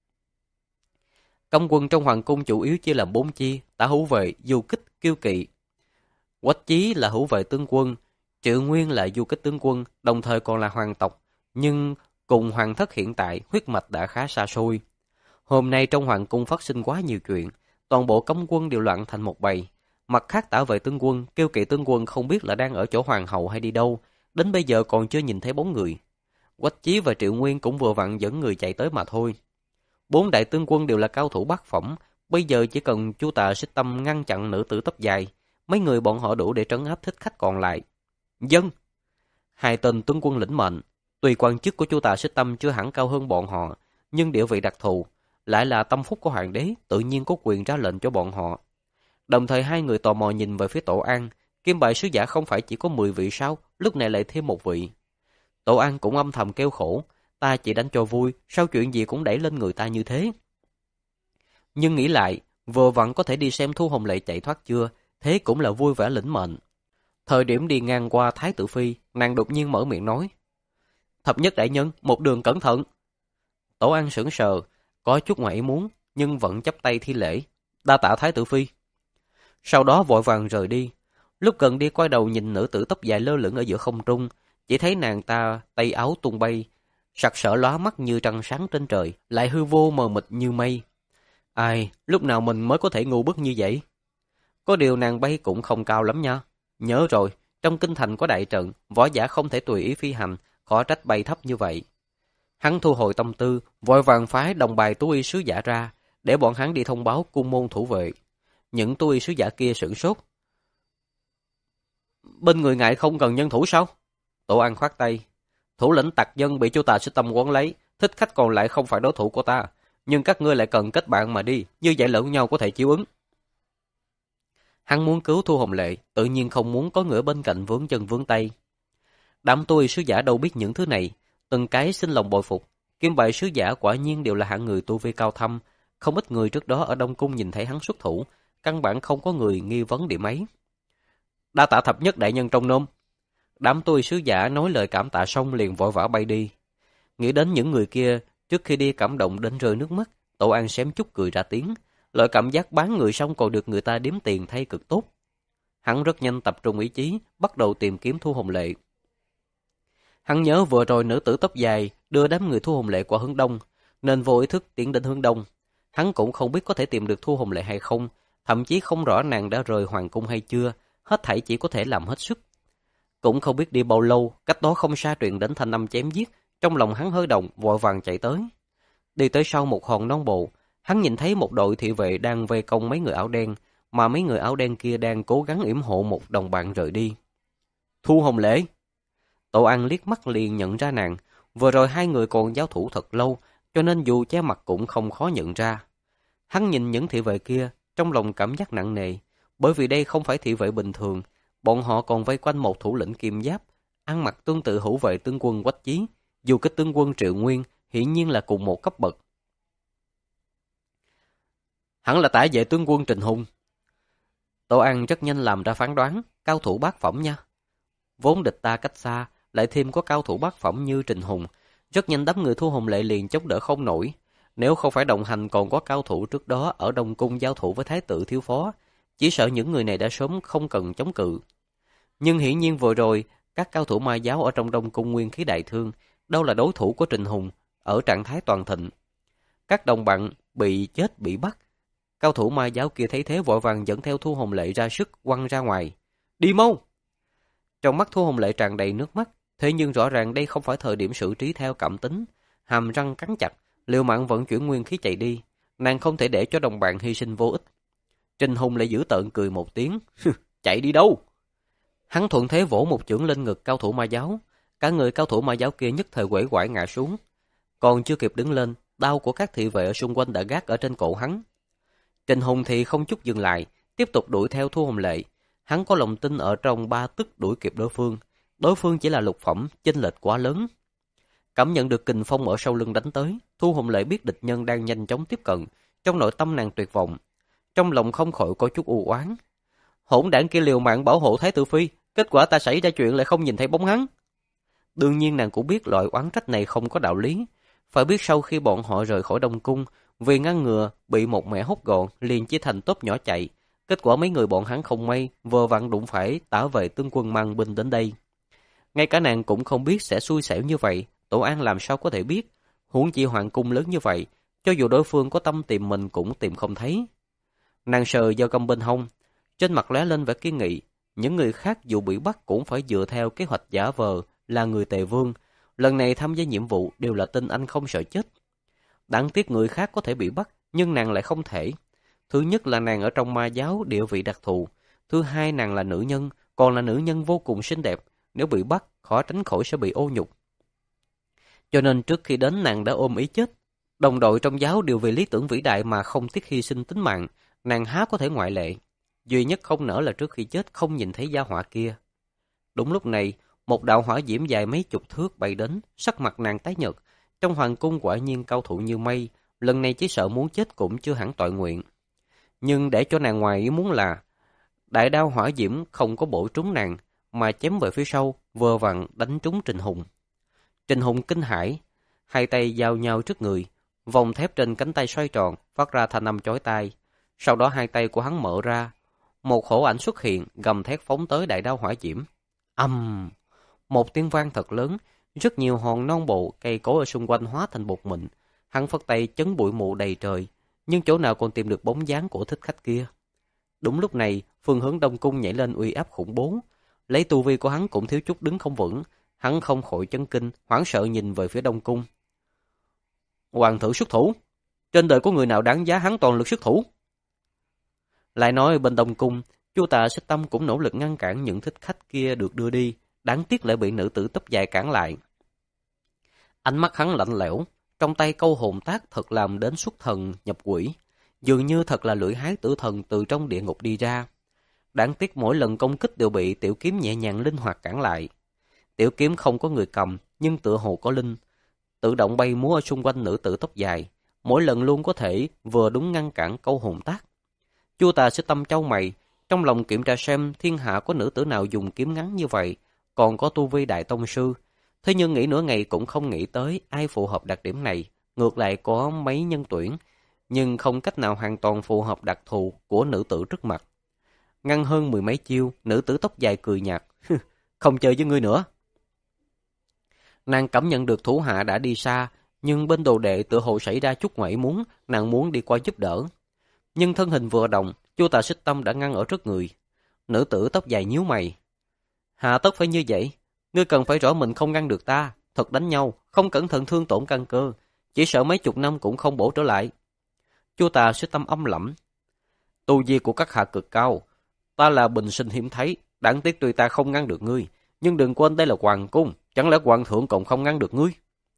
Công quân trong hoàng cung chủ yếu chia làm bốn chi: tả hữu vệ, du kích, kiêu kỵ. Quách Chí là hữu vệ tướng quân, Triệu Nguyên là du kích tướng quân, đồng thời còn là hoàng tộc, nhưng cùng hoàng thất hiện tại huyết mạch đã khá xa xôi. Hôm nay trong hoàng cung phát sinh quá nhiều chuyện, toàn bộ cấm quân đều loạn thành một bầy. Mặt khác tả vệ tướng quân, kiêu kỵ tướng quân không biết là đang ở chỗ hoàng hậu hay đi đâu, đến bây giờ còn chưa nhìn thấy bóng người. Quách Chí và Triệu Nguyên cũng vừa vặn dẫn người chạy tới mà thôi. Bốn đại tướng quân đều là cao thủ bát phẩm, bây giờ chỉ cần Chu Tà Xích Tâm ngăn chặn nữ tử tóc dài, mấy người bọn họ đủ để trấn áp thích khách còn lại. Dân! Hai tên tướng quân lĩnh mệnh, tuy quan chức của Chu Tà Xích Tâm chưa hẳn cao hơn bọn họ, nhưng địa vị đặc thù, lại là tâm phúc của hoàng đế, tự nhiên có quyền ra lệnh cho bọn họ. Đồng thời hai người tò mò nhìn về phía Tổ An, Kim Bài sứ giả không phải chỉ có mười vị sao, lúc này lại thêm một vị. Tổ An cũng âm thầm kêu khổ, ta chỉ đánh cho vui, sao chuyện gì cũng đẩy lên người ta như thế. Nhưng nghĩ lại, vừa vặn có thể đi xem Thu Hồng Lệ chạy thoát chưa, thế cũng là vui vẻ lĩnh mệnh. Thời điểm đi ngang qua Thái tử Phi, nàng đột nhiên mở miệng nói: Thập Nhất đại nhân, một đường cẩn thận. Tổ An sững sờ, có chút ngoài ý muốn, nhưng vẫn chắp tay thi lễ: đa tạ Thái tử Phi. Sau đó vội vàng rời đi. Lúc gần đi quay đầu nhìn nữ tử tóc dài lơ lửng ở giữa không trung, chỉ thấy nàng ta tay áo tung bay, sặc sỡ lóa mắt như trăng sáng trên trời, lại hư vô mờ mịt như mây. Ai, lúc nào mình mới có thể ngu bức như vậy? Có điều nàng bay cũng không cao lắm nha. Nhớ rồi, trong kinh thành có đại trận, võ giả không thể tùy ý phi hành, khó trách bay thấp như vậy. Hắn thu hồi tâm tư, vội vàng phái đồng bài tú y sứ giả ra, để bọn hắn đi thông báo cung môn thủ vệ. Những tú y sứ giả kia sửng sốt. Bên người ngại không cần nhân thủ sao? Tổ An khoát tay. Thủ lĩnh tặc nhân bị Chu Tà Xích Tâm quấn lấy, thích khách còn lại không phải đối thủ của ta, nhưng các ngươi lại cần kết bạn mà đi, như vậy lẫn nhau có thể chiếu ứng. Hắn muốn cứu Thu Hồng Lệ, tự nhiên không muốn có người bên cạnh vướng chân vướng tay. Đám tôi sứ giả đâu biết những thứ này, từng cái xin lòng bội phục. Kim Bài sứ giả quả nhiên đều là hạng người tu vi cao thâm, Không ít người trước đó ở Đông Cung nhìn thấy hắn xuất thủ, căn bản không có người nghi vấn điểm ấy. Đa tạ thập nhất đại nhân trong nôm. Đám tôi sứ giả nói lời cảm tạ xong liền vội vã bay đi. Nghĩ đến những người kia, trước khi đi cảm động đến rơi nước mắt, Tổ An xém chút cười ra tiếng. Loại cảm giác bán người xong còn được người ta đếm tiền thay cực tốt. Hắn rất nhanh tập trung ý chí, bắt đầu tìm kiếm Thu Hồng Lệ. Hắn nhớ vừa rồi nữ tử tóc dài đưa đám người Thu Hồng Lệ qua hướng đông, nên vô ý thức tiến đến hướng đông. Hắn cũng không biết có thể tìm được Thu Hồng Lệ hay không, thậm chí không rõ nàng đã rời hoàng cung hay chưa, hết thảy chỉ có thể làm hết sức. Cũng không biết đi bao lâu, cách đó không xa truyền đến thanh âm chém giết, trong lòng hắn hơi động, vội vàng chạy tới. Đi tới sau một hòn non bộ, hắn nhìn thấy một đội thị vệ đang vây công mấy người áo đen, mà mấy người áo đen kia đang cố gắng yểm hộ một đồng bạn rời đi. Thu Hồng Lễ! Tổ An liếc mắt liền nhận ra nàng, vừa rồi hai người còn giao thủ thật lâu, cho nên dù che mặt cũng không khó nhận ra. Hắn nhìn những thị vệ kia, trong lòng cảm giác nặng nề, bởi vì đây không phải thị vệ bình thường, bọn họ còn vây quanh một thủ lĩnh kim giáp, ăn mặc tương tự hữu vệ tướng quân Quách Chí, dù cái tướng quân Triệu Nguyên hiển nhiên là cùng một cấp bậc. Hẳn là tả vệ tướng quân Trình Hùng. Tổ An rất nhanh làm ra phán đoán, cao thủ bát phẩm nha. Vốn địch ta cách xa, lại thêm có cao thủ bát phẩm như Trình Hùng, rất nhanh đám người Thu Hồng Lệ liền chống đỡ không nổi. Nếu không phải đồng hành còn có cao thủ trước đó ở Đông Cung giao thủ với Thái tử thiếu phó, chỉ sợ những người này đã sớm không cần chống cự. Nhưng hiển nhiên vừa rồi, các cao thủ ma giáo ở trong Đông Cung nguyên khí đại thương, đâu là đối thủ của Trình Hùng, ở trạng thái toàn thịnh. Các đồng bạn bị chết bị bắt. Cao thủ ma giáo kia thấy thế vội vàng dẫn theo Thu Hồng Lệ ra sức quăng ra ngoài. Đi mau! Trong mắt Thu Hồng Lệ tràn đầy nước mắt, thế nhưng rõ ràng đây không phải thời điểm xử trí theo cảm tính. Hàm răng cắn chặt, liều mạng vận chuyển nguyên khí chạy đi. Nàng không thể để cho đồng bạn hy sinh vô ích. Trình Hùng lại giữ tợn cười một tiếng. Chạy đi đâu? Hắn thuận thế vỗ một chưởng lên ngực cao thủ ma giáo. Cả người cao thủ ma giáo kia nhất thời quẩy quải ngã xuống. Còn chưa kịp đứng lên, đao của các thị vệ ở xung quanh đã gác ở trên cổ hắn. Trình Hùng thì không chút dừng lại, tiếp tục đuổi theo Thu Hồng Lệ. Hắn có lòng tin ở trong ba tức đuổi kịp đối phương. Đối phương chỉ là lục phẩm, chênh lệch quá lớn. Cảm nhận được kình phong ở sau lưng đánh tới, Thu Hồng Lệ biết địch nhân đang nhanh chóng tiếp cận, trong nội tâm nàng tuyệt vọng. Trong lòng không khỏi có chút u oán. Hỗn đảng kia liều mạng bảo hộ Thái tử phi, kết quả ta xảy ra chuyện lại không nhìn thấy bóng hắn. Đương nhiên nàng cũng biết loại oán trách này không có đạo lý. Phải biết sau khi bọn họ rời khỏi Đông Cung, vì ngăn ngừa bị một mẹ hốt gọn liền chia thành tốp nhỏ chạy. Kết quả mấy người bọn hắn không may, vừa vặn đụng phải tả vệ tướng quân mang binh đến đây. Ngay cả nàng cũng không biết sẽ xui xẻo như vậy, Tổ An làm sao có thể biết. Huống chi hoàng cung lớn như vậy, cho dù đối phương có tâm tìm mình cũng tìm không thấy. Nàng sờ dao găm bên hông, trên mặt lóe lên vẻ kiên nghị. Những người khác dù bị bắt cũng phải dựa theo kế hoạch giả vờ là người Tề Vương. Lần này tham gia nhiệm vụ đều là tin anh không sợ chết. Đáng tiếc người khác có thể bị bắt, nhưng nàng lại không thể. Thứ nhất là nàng ở trong ma giáo địa vị đặc thù. Thứ hai nàng là nữ nhân, còn là nữ nhân vô cùng xinh đẹp. Nếu bị bắt, khó tránh khỏi sẽ bị ô nhục. Cho nên trước khi đến nàng đã ôm ý chết. Đồng đội trong giáo đều vì lý tưởng vĩ đại mà không tiếc hy sinh tính mạng. Nàng há có thể ngoại lệ. Duy nhất không nỡ là trước khi chết không nhìn thấy gia hỏa kia. Đúng lúc này, một đạo hỏa diễm dài mấy chục thước bay đến, sắc mặt nàng tái nhợt. Trong hoàng cung quả nhiên cao thủ như mây, lần này chỉ sợ muốn chết cũng chưa hẳn tội nguyện. Nhưng để cho nàng ngoài ý muốn là, đại đao hỏa diễm không có bổ trúng nàng, mà chém về phía sau, vừa vặn đánh trúng Trình Hùng. Trình Hùng kinh hãi, hai tay giao nhau trước người, vòng thép trên cánh tay xoay tròn, phát ra thanh âm chói tai. Sau đó hai tay của hắn mở ra, một hổ ảnh xuất hiện, gầm thét phóng tới đại đao hỏa diễm. Ầm! Một tiếng vang thật lớn, rất nhiều hòn non bộ cây cối ở xung quanh hóa thành bột mịn. Hắn phất tay chấn bụi mù đầy trời, nhưng chỗ nào còn tìm được bóng dáng của thích khách kia. Đúng lúc này, phương hướng Đông Cung nhảy lên uy áp khủng bố. Lấy tu vi của hắn cũng thiếu chút đứng không vững, hắn không khỏi chấn kinh, hoảng sợ nhìn về phía Đông Cung. Hoàng thượng xuất thủ, trên đời có người nào đáng giá hắn toàn lực xuất thủ? Lại nói bên Đông Cung, Chu Tà Xích Tâm cũng nỗ lực ngăn cản những thích khách kia được đưa đi, đáng tiếc lại bị nữ tử tóc dài cản lại. Ánh mắt hắn lạnh lẽo, trong tay câu hồn tác thật làm đến xuất thần nhập quỷ, dường như thật là lưỡi hái tử thần từ trong địa ngục đi ra. Đáng tiếc mỗi lần công kích đều bị tiểu kiếm nhẹ nhàng linh hoạt cản lại. Tiểu kiếm không có người cầm, nhưng tựa hồ có linh, tự động bay múa ở xung quanh nữ tử tóc dài, mỗi lần luôn có thể vừa đúng ngăn cản câu hồn tác. Chu Tà sẽ tâm châu mày, trong lòng kiểm tra xem thiên hạ có nữ tử nào dùng kiếm ngắn như vậy, còn có tu vi đại tông sư. Thế nhưng nghĩ nửa ngày cũng không nghĩ tới ai phù hợp đặc điểm này, ngược lại có mấy nhân tuyển, nhưng không cách nào hoàn toàn phù hợp đặc thù của nữ tử trước mặt. Ngăn hơn mười mấy chiêu, nữ tử tóc dài cười nhạt, không chơi với ngươi nữa. Nàng cảm nhận được thủ hạ đã đi xa, nhưng bên đồ đệ tựa hồ xảy ra chút ngoại muốn, nàng muốn đi qua giúp đỡ. Nhưng thân hình vừa động, Chu Tà Xích Tâm đã ngăn ở trước người. Nữ tử tóc dài nhíu mày. Hạ tất phải như vậy, ngươi cần phải rõ mình không ngăn được ta, thật đánh nhau, không cẩn thận thương tổn căn cơ, chỉ sợ mấy chục năm cũng không bổ trở lại. Chu Tà Xích Tâm âm lẩm. Tu vi của các hạ cực cao, ta là bình sinh hiếm thấy, đáng tiếc tuy ta không ngăn được ngươi, nhưng đừng quên đây là hoàng cung, chẳng lẽ hoàng thượng còn không ngăn được ngươi?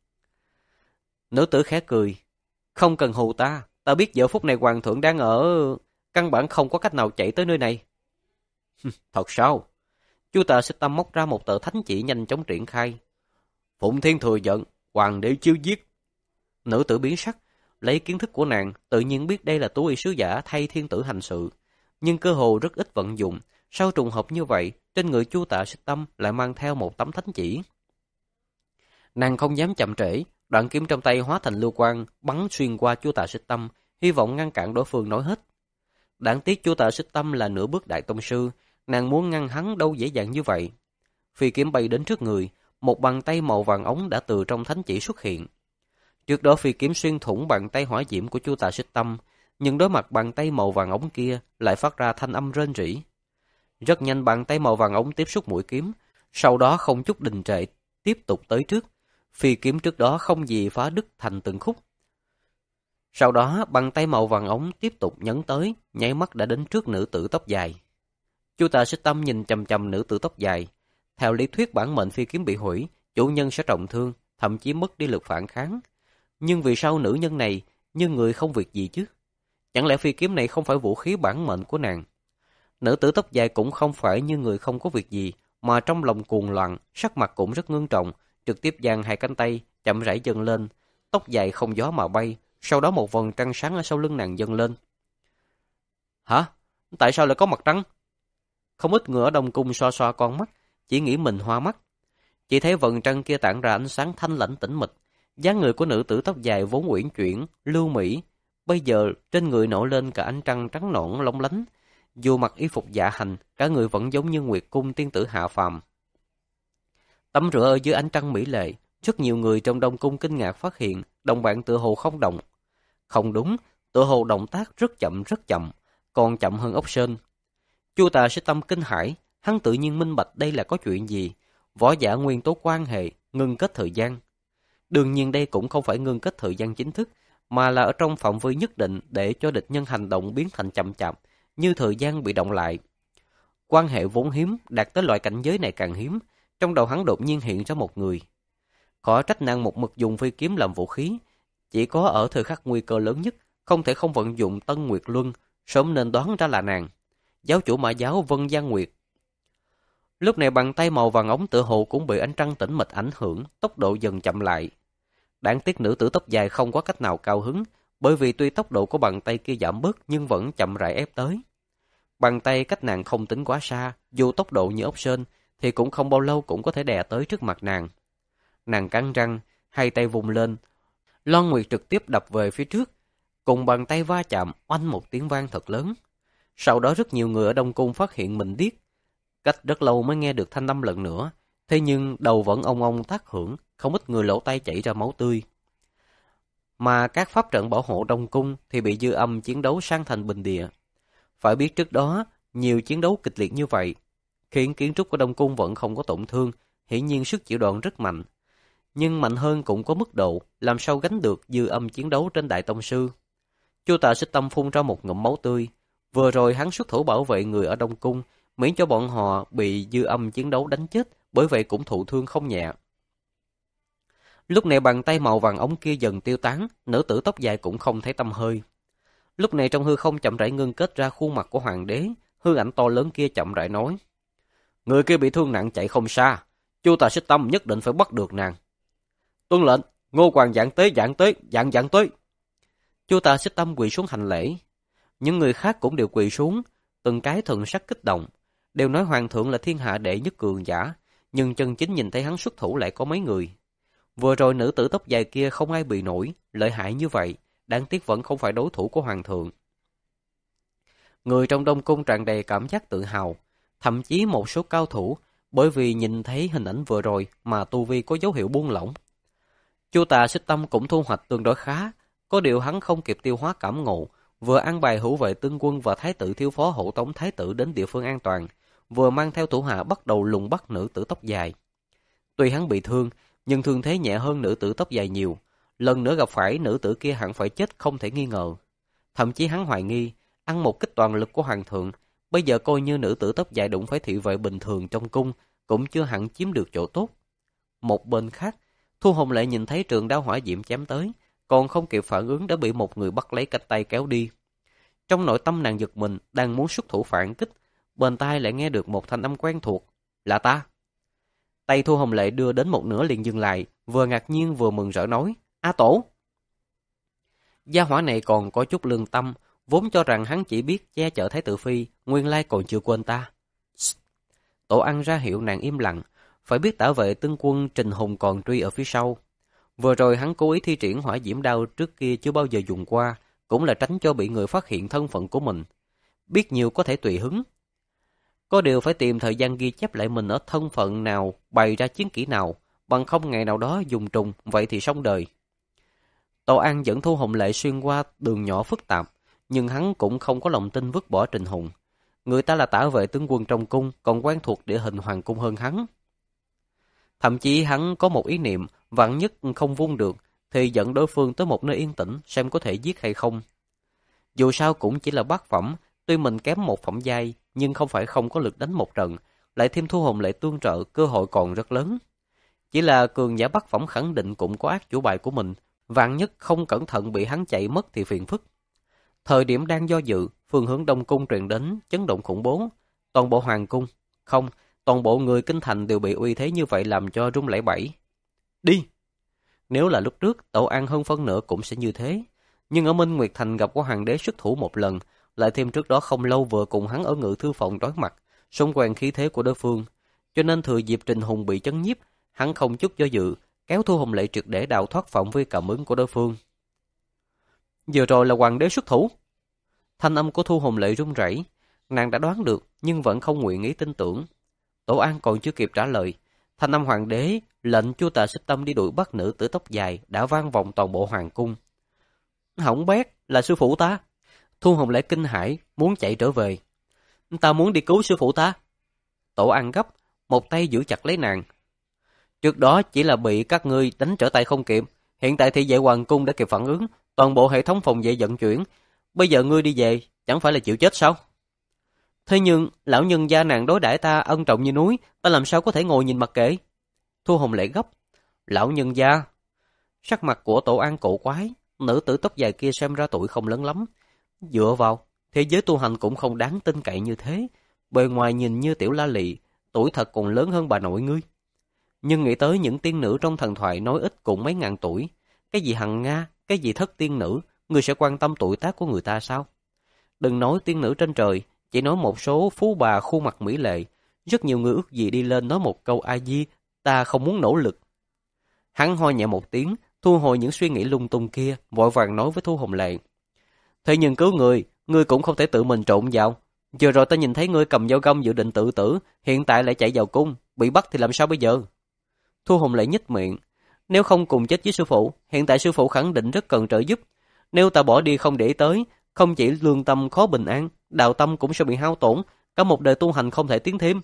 Nữ tử khẽ cười, không cần hù ta, ta biết giờ phút này hoàng thượng đang ở, căn bản không có cách nào chạy tới nơi này. Thật sao? Chu Tà Xích Tâm móc ra một tờ thánh chỉ nhanh chóng triển khai. Phụng Thiên thừa giận, hoàng đế chiếu giết. Nữ tử biến sắc, lấy kiến thức của nàng, tự nhiên biết đây là tú y sứ giả thay thiên tử hành sự, nhưng cơ hồ rất ít vận dụng. Sau trùng hợp như vậy, trên người Chu Tà Xích Tâm lại mang theo một tấm thánh chỉ. Nàng không dám chậm trễ, đoạn kiếm trong tay hóa thành lưu quang, bắn xuyên qua Chu Tà Xích Tâm, hy vọng ngăn cản đối phương nói hết. Đáng tiếc Chu Tà Xích Tâm là nửa bước đại tông sư, nàng muốn ngăn hắn đâu dễ dàng như vậy. Phi kiếm bay đến trước người, một bàn tay màu vàng ống đã từ trong thánh chỉ xuất hiện. Trước đó phi kiếm xuyên thủng bàn tay hỏa diễm của Chu Tà Xích Tâm, nhưng đối mặt bàn tay màu vàng ống kia lại phát ra thanh âm rên rỉ. Rất nhanh bàn tay màu vàng ống tiếp xúc mũi kiếm, sau đó không chút đình trệ, tiếp tục tới trước. Phi kiếm trước đó không gì phá đứt thành từng khúc. Sau đó bàn tay màu vàng ống tiếp tục nhấn tới, nháy mắt đã đến trước nữ tử tóc dài. Chu Tà Xích Tâm nhìn chằm chằm nữ tử tóc dài. Theo lý thuyết bản mệnh phi kiếm bị hủy, chủ nhân sẽ trọng thương, thậm chí mất đi lực phản kháng. Nhưng vì sao nữ nhân này như người không việc gì chứ? Chẳng lẽ phi kiếm này không phải vũ khí bản mệnh của nàng? Nữ tử tóc dài cũng không phải như người không có việc gì, mà trong lòng cuồng loạn, sắc mặt cũng rất ngưng trọng, trực tiếp giang hai cánh tay, chậm rãi dâng lên, tóc dài không gió mà bay, sau đó một vầng trăng sáng ở sau lưng nàng dâng lên. Hả? Tại sao lại có mặt trăng? Không ít người ở Đông Cung xoa xoa con mắt, chỉ nghĩ mình hoa mắt. Chỉ thấy vầng trăng kia tản ra ánh sáng thanh lãnh tĩnh mịch, dáng người của nữ tử tóc dài vốn uyển chuyển, lưu mỹ, bây giờ trên người nổi lên cả ánh trăng trắng nõn lóng lánh, dù mặc y phục dạ hành, cả người vẫn giống như Nguyệt Cung tiên tử hạ phàm. Tắm rửa ở dưới ánh trăng mỹ lệ, rất nhiều người trong Đông Cung kinh ngạc phát hiện đồng bạn tựa hồ không động. Không đúng, tựa hồ động tác rất chậm rất chậm, còn chậm hơn ốc sên. Chu Tà Xích Tâm kinh hãi, hắn tự nhiên minh bạch đây là có chuyện gì. Võ giả nguyên tố quan hệ, ngưng kết thời gian. Đương nhiên đây cũng không phải ngưng kết thời gian chính thức, mà là ở trong phạm vi nhất định để cho địch nhân hành động biến thành chậm chạp, như thời gian bị động lại. Quan hệ vốn hiếm, đạt tới loại cảnh giới này càng hiếm, trong đầu hắn đột nhiên hiện ra một người. Khó trách nàng một mực dùng phi kiếm làm vũ khí, chỉ có ở thời khắc nguy cơ lớn nhất, không thể không vận dụng Tân Nguyệt Luân, sớm nên đoán ra là nàng. Giáo chủ Mã giáo Vân Giang Nguyệt. Lúc này bàn tay màu vàng ống tựa hồ cũng bị ánh trăng tĩnh mịch ảnh hưởng, tốc độ dần chậm lại. Đáng tiếc nữ tử tóc dài không có cách nào cao hứng, bởi vì tuy tốc độ của bàn tay kia giảm bớt nhưng vẫn chậm rãi ép tới. Bàn tay cách nàng không tính quá xa, dù tốc độ như ốc sên thì cũng không bao lâu cũng có thể đè tới trước mặt nàng. Nàng cắn răng, hai tay vùng lên, Loan Nguyệt trực tiếp đập về phía trước, cùng bàn tay va chạm, oanh một tiếng vang thật lớn. Sau đó rất nhiều người ở Đông Cung phát hiện mình điếc. Cách rất lâu mới nghe được thanh âm lần nữa, thế nhưng đầu vẫn ong ong tác hưởng, không ít người lỗ tay chảy ra máu tươi. Mà các pháp trận bảo hộ Đông Cung thì bị dư âm chiến đấu sang thành bình địa. Phải biết trước đó, nhiều chiến đấu kịch liệt như vậy, khiến kiến trúc của Đông Cung vẫn không có tổn thương, hiển nhiên sức chịu đòn rất mạnh. Nhưng mạnh hơn cũng có mức độ, làm sao gánh được dư âm chiến đấu trên Đại Tông Sư. Chu Tà Xích Tâm phun ra một ngụm máu tươi. Vừa rồi hắn xuất thủ bảo vệ người ở Đông Cung, miễn cho bọn họ bị dư âm chiến đấu đánh chết, bởi vậy cũng thụ thương không nhẹ. Lúc này bàn tay màu vàng ống kia dần tiêu tán, nữ tử tóc dài cũng không thấy tăm hơi. Lúc này trong hư không chậm rãi ngưng kết ra khuôn mặt của hoàng đế, hư ảnh to lớn kia chậm rãi nói: Người kia bị thương nặng chạy không xa, Chu Tà Xích Tâm nhất định phải bắt được nàng. Tuân lệnh, Ngô Hoàng dạng tế dạng tế dạng dạng tới. Chu Tà Xích Tâm quỳ xuống hành lễ. Những người khác cũng đều quỳ xuống, từng cái thần sắc kích động, đều nói hoàng thượng là thiên hạ đệ nhất cường giả, nhưng chân chính nhìn thấy hắn xuất thủ lại có mấy người. Vừa rồi nữ tử tóc dài kia không ai bị nổi, lợi hại như vậy, đáng tiếc vẫn không phải đối thủ của hoàng thượng. Người trong Đông Cung tràn đầy cảm giác tự hào, thậm chí một số cao thủ bởi vì nhìn thấy hình ảnh vừa rồi mà tu vi có dấu hiệu buông lỏng. Chu Tà Xích Tâm cũng thu hoạch tương đối khá, có điều hắn không kịp tiêu hóa cảm ngộ, vừa an bài hữu vệ tướng quân và thái tử thiếu phó hộ tống thái tử đến địa phương an toàn, vừa mang theo thủ hạ bắt đầu lùng bắt nữ tử tóc dài. Tuy hắn bị thương, nhưng thương thế nhẹ hơn nữ tử tóc dài nhiều, lần nữa gặp phải nữ tử kia hẳn phải chết không thể nghi ngờ. Thậm chí hắn hoài nghi, ăn một kích toàn lực của hoàng thượng, bây giờ coi như nữ tử tóc dài đụng phải thị vệ bình thường trong cung, cũng chưa hẳn chiếm được chỗ tốt. Một bên khác, Thu Hồng Lệ nhìn thấy trường đao hỏa diễm chém tới, còn không kịp phản ứng đã bị một người bắt lấy cánh tay kéo đi. Trong nội tâm nàng giật mình, đang muốn xuất thủ phản kích, bên tai lại nghe được một thanh âm quen thuộc. Là ta. Tay Thu Hồng Lệ đưa đến một nửa liền dừng lại, vừa ngạc nhiên vừa mừng rỡ nói. A Tổ. Gia hỏa này còn có chút lương tâm, vốn cho rằng hắn chỉ biết che chở Thái tử Phi, nguyên lai còn chưa quên ta. Tổ ăn ra hiệu nàng im lặng, phải biết tả vệ tướng quân Trình Hùng còn truy ở phía sau. Vừa rồi hắn cố ý thi triển hỏa diễm đao trước kia chưa bao giờ dùng qua, cũng là tránh cho bị người phát hiện thân phận của mình. Biết nhiều có thể tùy hứng. Có điều phải tìm thời gian ghi chép lại mình ở thân phận nào, bày ra chiến kỹ nào, bằng không ngày nào đó dùng trùng, vậy thì xong đời. Tổ An dẫn Thu Hồng Lệ xuyên qua đường nhỏ phức tạp, nhưng hắn cũng không có lòng tin vứt bỏ Trình Hùng. Người ta là tả vệ tướng quân trong cung, còn quen thuộc địa hình hoàng cung hơn hắn. Thậm chí hắn có một ý niệm, vạn nhất không vung được, thì dẫn đối phương tới một nơi yên tĩnh, xem có thể giết hay không. Dù sao cũng chỉ là bát phẩm, tuy mình kém một phẩm giai, nhưng không phải không có lực đánh một trận, lại thêm Thu Hồng Lệ tương trợ, cơ hội còn rất lớn. Chỉ là cường giả bát phẩm khẳng định cũng có ác chủ bài của mình, vạn nhất không cẩn thận bị hắn chạy mất thì phiền phức. Thời điểm đang do dự, phương hướng Đông Cung truyền đến chấn động khủng bố, toàn bộ hoàng cung, không, toàn bộ người kinh thành đều bị uy thế như vậy làm cho rung lẩy bẩy. Đi! Nếu là lúc trước, Tổ An hơn phân nửa cũng sẽ như thế. Nhưng ở Minh Nguyệt Thành gặp qua hoàng đế xuất thủ một lần, lại thêm trước đó không lâu vừa cùng hắn ở ngự thư phòng đối mặt, xung quanh khí thế của đối phương. Cho nên thừa dịp Trình Hùng bị chấn nhiếp, hắn không chút do dự, kéo Thu Hồng Lệ triệt để đào thoát phạm vi cảm ứng của đối phương. Vừa rồi là hoàng đế xuất thủ. Thanh âm của Thu Hồng Lệ run rẩy, nàng đã đoán được nhưng vẫn không nguyện ý tin tưởng. Tổ An còn chưa kịp trả lời, thanh âm hoàng đế lệnh Chu Tà Xích Tâm đi đuổi bắt nữ tử tóc dài đã vang vọng toàn bộ hoàng cung. Hỏng bét, là sư phụ ta. Thu Hồng Lệ kinh hãi, muốn chạy trở về. Ta muốn đi cứu sư phụ ta. Tổ An gấp, một tay giữ chặt lấy nàng. Trước đó chỉ là bị các ngươi đánh trở tay không kịp, hiện tại thì vệ hoàng cung đã kịp phản ứng, toàn bộ hệ thống phòng vệ vận chuyển. Bây giờ ngươi đi về, chẳng phải là chịu chết sao? Thế nhưng, lão nhân gia nàng đối đãi ta ân trọng như núi, ta làm sao có thể ngồi nhìn mặc kệ? Thu Hồng Lệ gấp. Lão nhân gia. Sắc mặt của Tổ An cổ quái, nữ tử tóc dài kia xem ra tuổi không lớn lắm. Dựa vào, thế giới tu hành cũng không đáng tin cậy như thế. Bề ngoài nhìn như tiểu la lị, tuổi thật còn lớn hơn bà nội ngươi. Nhưng nghĩ tới những tiên nữ trong thần thoại nói ít cũng mấy ngàn tuổi. Cái gì hằng Nga, cái gì thất tiên nữ, ngươi sẽ quan tâm tuổi tác của người ta sao? Đừng nói tiên nữ trên trời, chỉ nói một số phú bà khuôn mặt mỹ lệ. Rất nhiều người ước gì đi lên nói một câu A Di, ta không muốn nỗ lực. Hắn ho nhẹ một tiếng, thu hồi những suy nghĩ lung tung kia, vội vàng nói với Thu Hồng Lệ. Thế nhưng cứu người, ngươi cũng không thể tự mình trộn vào. Vừa rồi ta nhìn thấy ngươi cầm dao găm dự định tự tử, hiện tại lại chạy vào cung, bị bắt thì làm sao bây giờ? Thu Hồng Lệ nhếch miệng. Nếu không cùng chết với sư phụ, hiện tại sư phụ khẳng định rất cần trợ giúp. Nếu ta bỏ đi không để tới, không chỉ lương tâm khó bình an, đạo tâm cũng sẽ bị hao tổn, cả một đời tu hành không thể tiến thêm.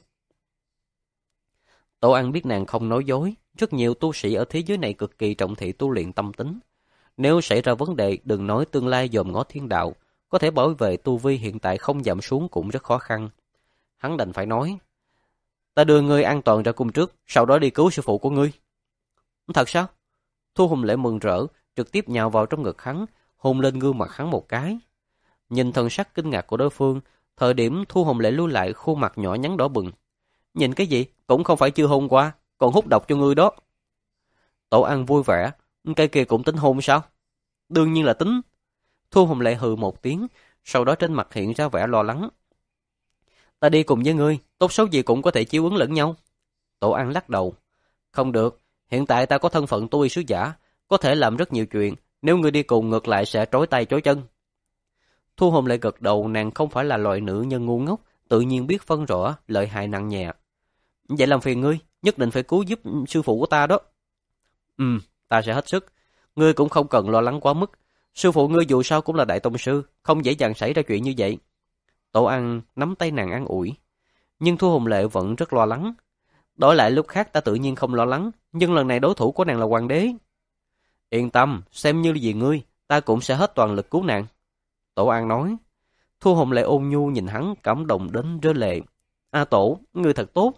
Tổ An biết nàng không nói dối, rất nhiều tu sĩ ở thế giới này cực kỳ trọng thị tu luyện tâm tính. Nếu xảy ra vấn đề, đừng nói tương lai dòm ngó thiên đạo, có thể bảo vệ tu vi hiện tại không giảm xuống cũng rất khó khăn. Hắn đành phải nói, ta đưa ngươi an toàn ra cung trước, sau đó đi cứu sư phụ của ngươi. Thật sao? Thu Hồng Lệ mừng rỡ, trực tiếp nhào vào trong ngực hắn, hôn lên gương mặt hắn một cái. Nhìn thần sắc kinh ngạc của đối phương, thời điểm Thu Hồng Lệ lưu lại khuôn mặt nhỏ nhắn đỏ bừng. Nhìn cái gì? Cũng không phải chưa hôn qua, còn hút độc cho ngươi đó. Tổ An vui vẻ, cái kia cũng tính hôn sao? Đương nhiên là tính. Thu Hồng Lệ hừ một tiếng, sau đó trên mặt hiện ra vẻ lo lắng. Ta đi cùng với ngươi, tốt xấu gì cũng có thể chiếu ứng lẫn nhau. Tổ An lắc đầu. Không được, hiện tại ta có thân phận tu y sứ giả, có thể làm rất nhiều chuyện, nếu ngươi đi cùng ngược lại sẽ trói tay trói chân. Thu Hồng Lệ gật đầu, nàng không phải là loại nữ nhân ngu ngốc, tự nhiên biết phân rõ lợi hại nặng nhẹ. Vậy làm phiền ngươi, nhất định phải cứu giúp sư phụ của ta đó. Ừ, ta sẽ hết sức. Ngươi cũng không cần lo lắng quá mức. Sư phụ ngươi dù sao cũng là đại tông sư, không dễ dàng xảy ra chuyện như vậy. Tổ An nắm tay nàng an ủi. Nhưng Thu Hồng Lệ vẫn rất lo lắng. Đổi lại lúc khác ta tự nhiên không lo lắng, nhưng lần này đối thủ của nàng là hoàng đế. Yên tâm, xem như vì ngươi, ta cũng sẽ hết toàn lực cứu nàng. Tổ An nói. Thu Hồng Lệ ôn nhu nhìn hắn, cảm động đến rơi lệ. A Tổ, ngươi thật tốt.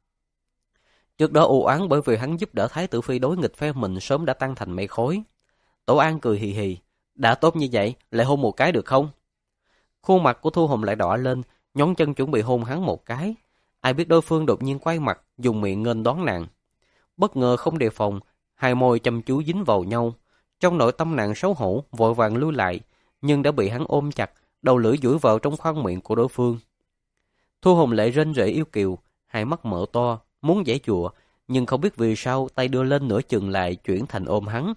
Trước đó u oán bởi vì hắn giúp đỡ Thái tử Phi đối nghịch phe mình sớm đã tan thành mây khói. Tổ An cười hì hì. Đã tốt như vậy, lại hôn một cái được không? Khuôn mặt của Thu Hồng lại đỏ lên, nhón chân chuẩn bị hôn hắn một cái. Ai biết đối phương đột nhiên quay mặt, dùng miệng nghênh đón nàng. Bất ngờ không đề phòng, hai môi chăm chú dính vào nhau. Trong nội tâm nàng xấu hổ, vội vàng lui lại, nhưng đã bị hắn ôm chặt, đầu lưỡi duỗi vào trong khoang miệng của đối phương. Thu Hồng Lệ rên rỉ yêu kiều, hai mắt mở to, muốn giãy giụa, nhưng không biết vì sao tay đưa lên nửa chừng lại chuyển thành ôm hắn.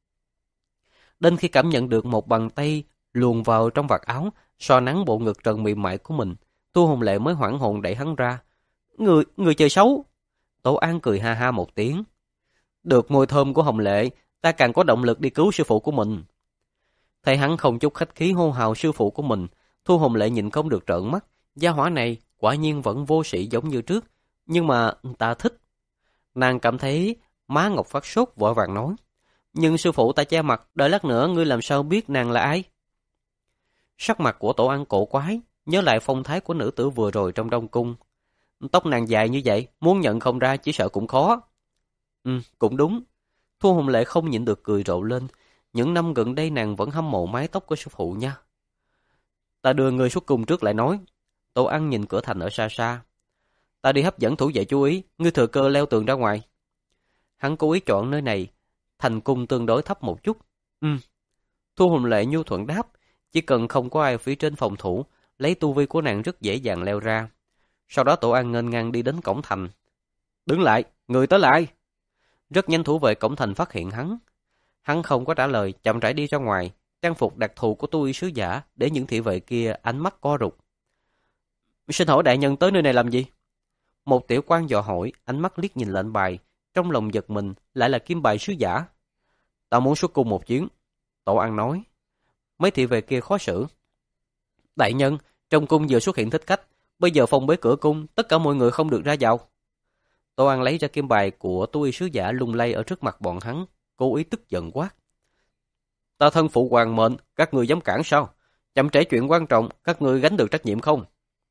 Đến khi cảm nhận được một bàn tay luồn vào trong vạt áo, so nắng bộ ngực trần mềm mại của mình, Thu Hồng Lệ mới hoảng hồn đẩy hắn ra. Người, người chơi xấu! Tổ An cười ha ha một tiếng. Được môi thơm của Hồng Lệ, ta càng có động lực đi cứu sư phụ của mình. Thấy hắn không chút khách khí hô hào sư phụ của mình, Thu Hồng Lệ nhìn không được trợn mắt. Gia hỏa này quả nhiên vẫn vô sĩ giống như trước, nhưng mà ta thích. Nàng cảm thấy má ngọc phát sốt, vội vàng nói. Nhưng sư phụ ta che mặt, đợi lát nữa ngươi làm sao biết nàng là ai? Sắc mặt của Tổ An cổ quái, nhớ lại phong thái của nữ tử vừa rồi trong Đông Cung. Tóc nàng dài như vậy, muốn nhận không ra chỉ sợ cũng khó. Ừ, cũng đúng. Thu Hồng Lệ không nhịn được cười rộ lên. Những năm gần đây nàng vẫn hâm mộ mái tóc của sư phụ nha. Ta đưa ngươi xuất cung trước lại nói. Tổ An nhìn cửa thành ở xa xa. Ta đi hấp dẫn thủ vệ chú ý, ngươi thừa cơ leo tường ra ngoài. Hắn cố ý chọn nơi này, thành cung tương đối thấp một chút. Ừ. Thu Hồng Lệ nhu thuận đáp, chỉ cần không có ai phía trên phòng thủ, lấy tu vi của nàng rất dễ dàng leo ra. Sau đó Tổ An nghênh ngang đi đến cổng thành. Đứng lại, người tới là ai? Rất nhanh thủ vệ cổng thành phát hiện hắn. Hắn không có trả lời, chậm rãi đi ra ngoài, trang phục đặc thù của tu y sứ giả để những thị vệ kia ánh mắt co rụt. Xin hỏi đại nhân tới nơi này làm gì? Một tiểu quan dò hỏi, ánh mắt liếc nhìn lệnh bài, trong lòng giật mình, lại là kim bài sứ giả. Ta muốn xuất cung một chuyến. Tổ An nói. Mấy thị vệ kia khó xử. Đại nhân, trong cung vừa xuất hiện thích khách, bây giờ phong bế cửa cung, tất cả mọi người không được ra vào. Tổ An lấy ra kim bài của tu y sứ giả lung lay ở trước mặt bọn hắn, cố ý tức giận quát. Ta thân phụ hoàng mệnh, các người dám cản sao? Chậm trễ chuyện quan trọng, các người gánh được trách nhiệm không?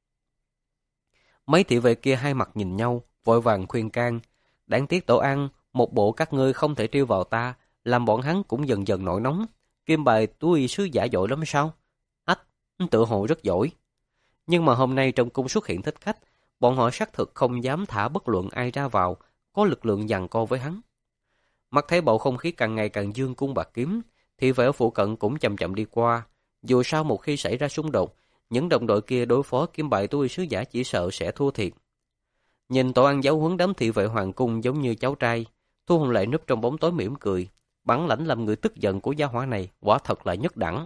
Mấy thị vệ kia hai mặt nhìn nhau, vội vàng khuyên can. Đáng tiếc Tổ An, một bộ các ngươi không thể trêu vào ta, làm bọn hắn cũng dần dần nổi nóng. Kim bài tu y sứ giả giỏi lắm sao? Ách, tự hồ rất giỏi. Nhưng mà hôm nay trong cung xuất hiện thích khách, bọn họ xác thực không dám thả bất luận ai ra vào, có lực lượng giằng co với hắn. Mắt thấy bầu không khí càng ngày càng dương cung bạc kiếm, thị vệ ở phụ cận cũng chậm chậm đi qua. Dù sao một khi xảy ra xung đột, những đồng đội kia đối phó kim bài tu y sứ giả chỉ sợ sẽ thua thiệt. Nhìn Tổ An giáo huấn đám thị vệ hoàng cung giống như cháu trai, Thu Hồng Lệ núp trong bóng tối mỉm cười, bản lãnh làm người tức giận của gia hỏa này quả thật là nhất đẳng.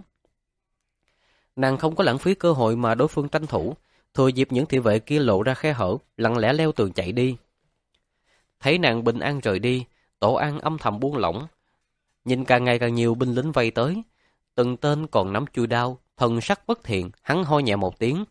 Nàng không có lãng phí cơ hội mà đối phương tranh thủ, thừa dịp những thị vệ kia lộ ra khe hở, lặng lẽ leo tường chạy đi. Thấy nàng bình an rời đi, Tổ An âm thầm buông lỏng. Nhìn càng ngày càng nhiều binh lính vây tới, từng tên còn nắm chuôi đao, thần sắc bất thiện, hắn ho nhẹ một tiếng.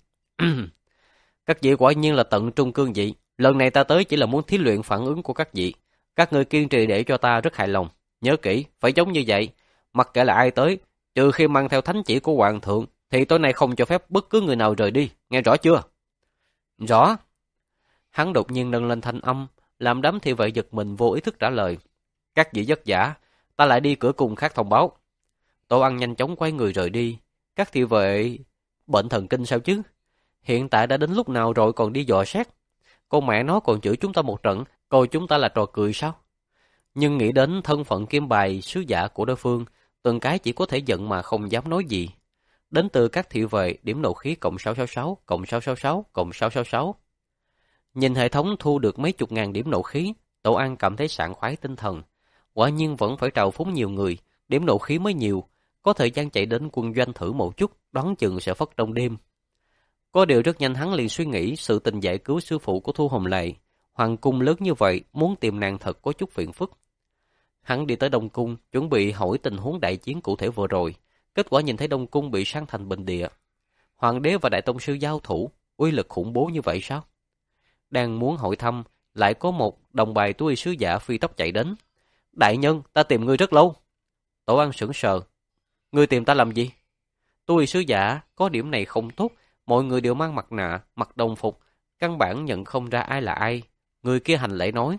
Các vị quả nhiên là tận trung cương vị, lần này ta tới chỉ là muốn thí luyện phản ứng của các vị. Các người kiên trì để cho ta rất hài lòng. Nhớ kỹ, phải giống như vậy. Mặc kệ là ai tới, trừ khi mang theo thánh chỉ của hoàng thượng, thì tối nay không cho phép bất cứ người nào rời đi. Nghe rõ chưa? Rõ. Hắn đột nhiên nâng lên thanh âm, làm đám thị vệ giật mình vô ý thức trả lời. Các vị vất vả, ta lại đi cửa cung khác thông báo. Tổ An nhanh chóng quay người rời đi. Các thị vệ bệnh thần kinh sao chứ? Hiện tại đã đến lúc nào rồi còn đi dò xét? Con mẹ nó còn chửi chúng ta một trận, coi chúng ta là trò cười sao? Nhưng nghĩ đến thân phận kim bài sứ giả của đối phương, từng cái chỉ có thể giận mà không dám nói gì. Đến từ các thị vệ, điểm nộ khí cộng sáu sáu sáu, cộng sáu sáu sáu, cộng sáu sáu sáu. Nhìn hệ thống thu được mấy chục ngàn điểm nộ khí, Tổ An cảm thấy sảng khoái tinh thần. Quả nhiên vẫn phải trào phúng nhiều người, điểm nộ khí mới nhiều, có thời gian chạy đến quân doanh thử một chút, đoán chừng sẽ phất trong đêm. Có điều rất nhanh hắn liền suy nghĩ sự tình giải cứu sư phụ của Thu Hồng Lệ. Hoàng cung lớn như vậy, muốn tìm nàng thật có chút phiền phức. Hắn đi tới Đông Cung, chuẩn bị hỏi tình huống đại chiến cụ thể vừa rồi. Kết quả nhìn thấy Đông Cung bị san thành bình địa. Hoàng đế và Đại Tông sư giao thủ, uy lực khủng bố như vậy sao? Đang muốn hỏi thăm, lại có một đồng bài tu y sứ giả phi tốc chạy đến. Đại nhân, ta tìm ngươi rất lâu. Tổ An sững sờ. Ngươi tìm ta làm gì? Tu y sứ giả, có điểm này không tốt. Mọi người đều mang mặt nạ, mặc đồng phục. Căn bản nhận không ra ai là ai. Người kia hành lễ nói.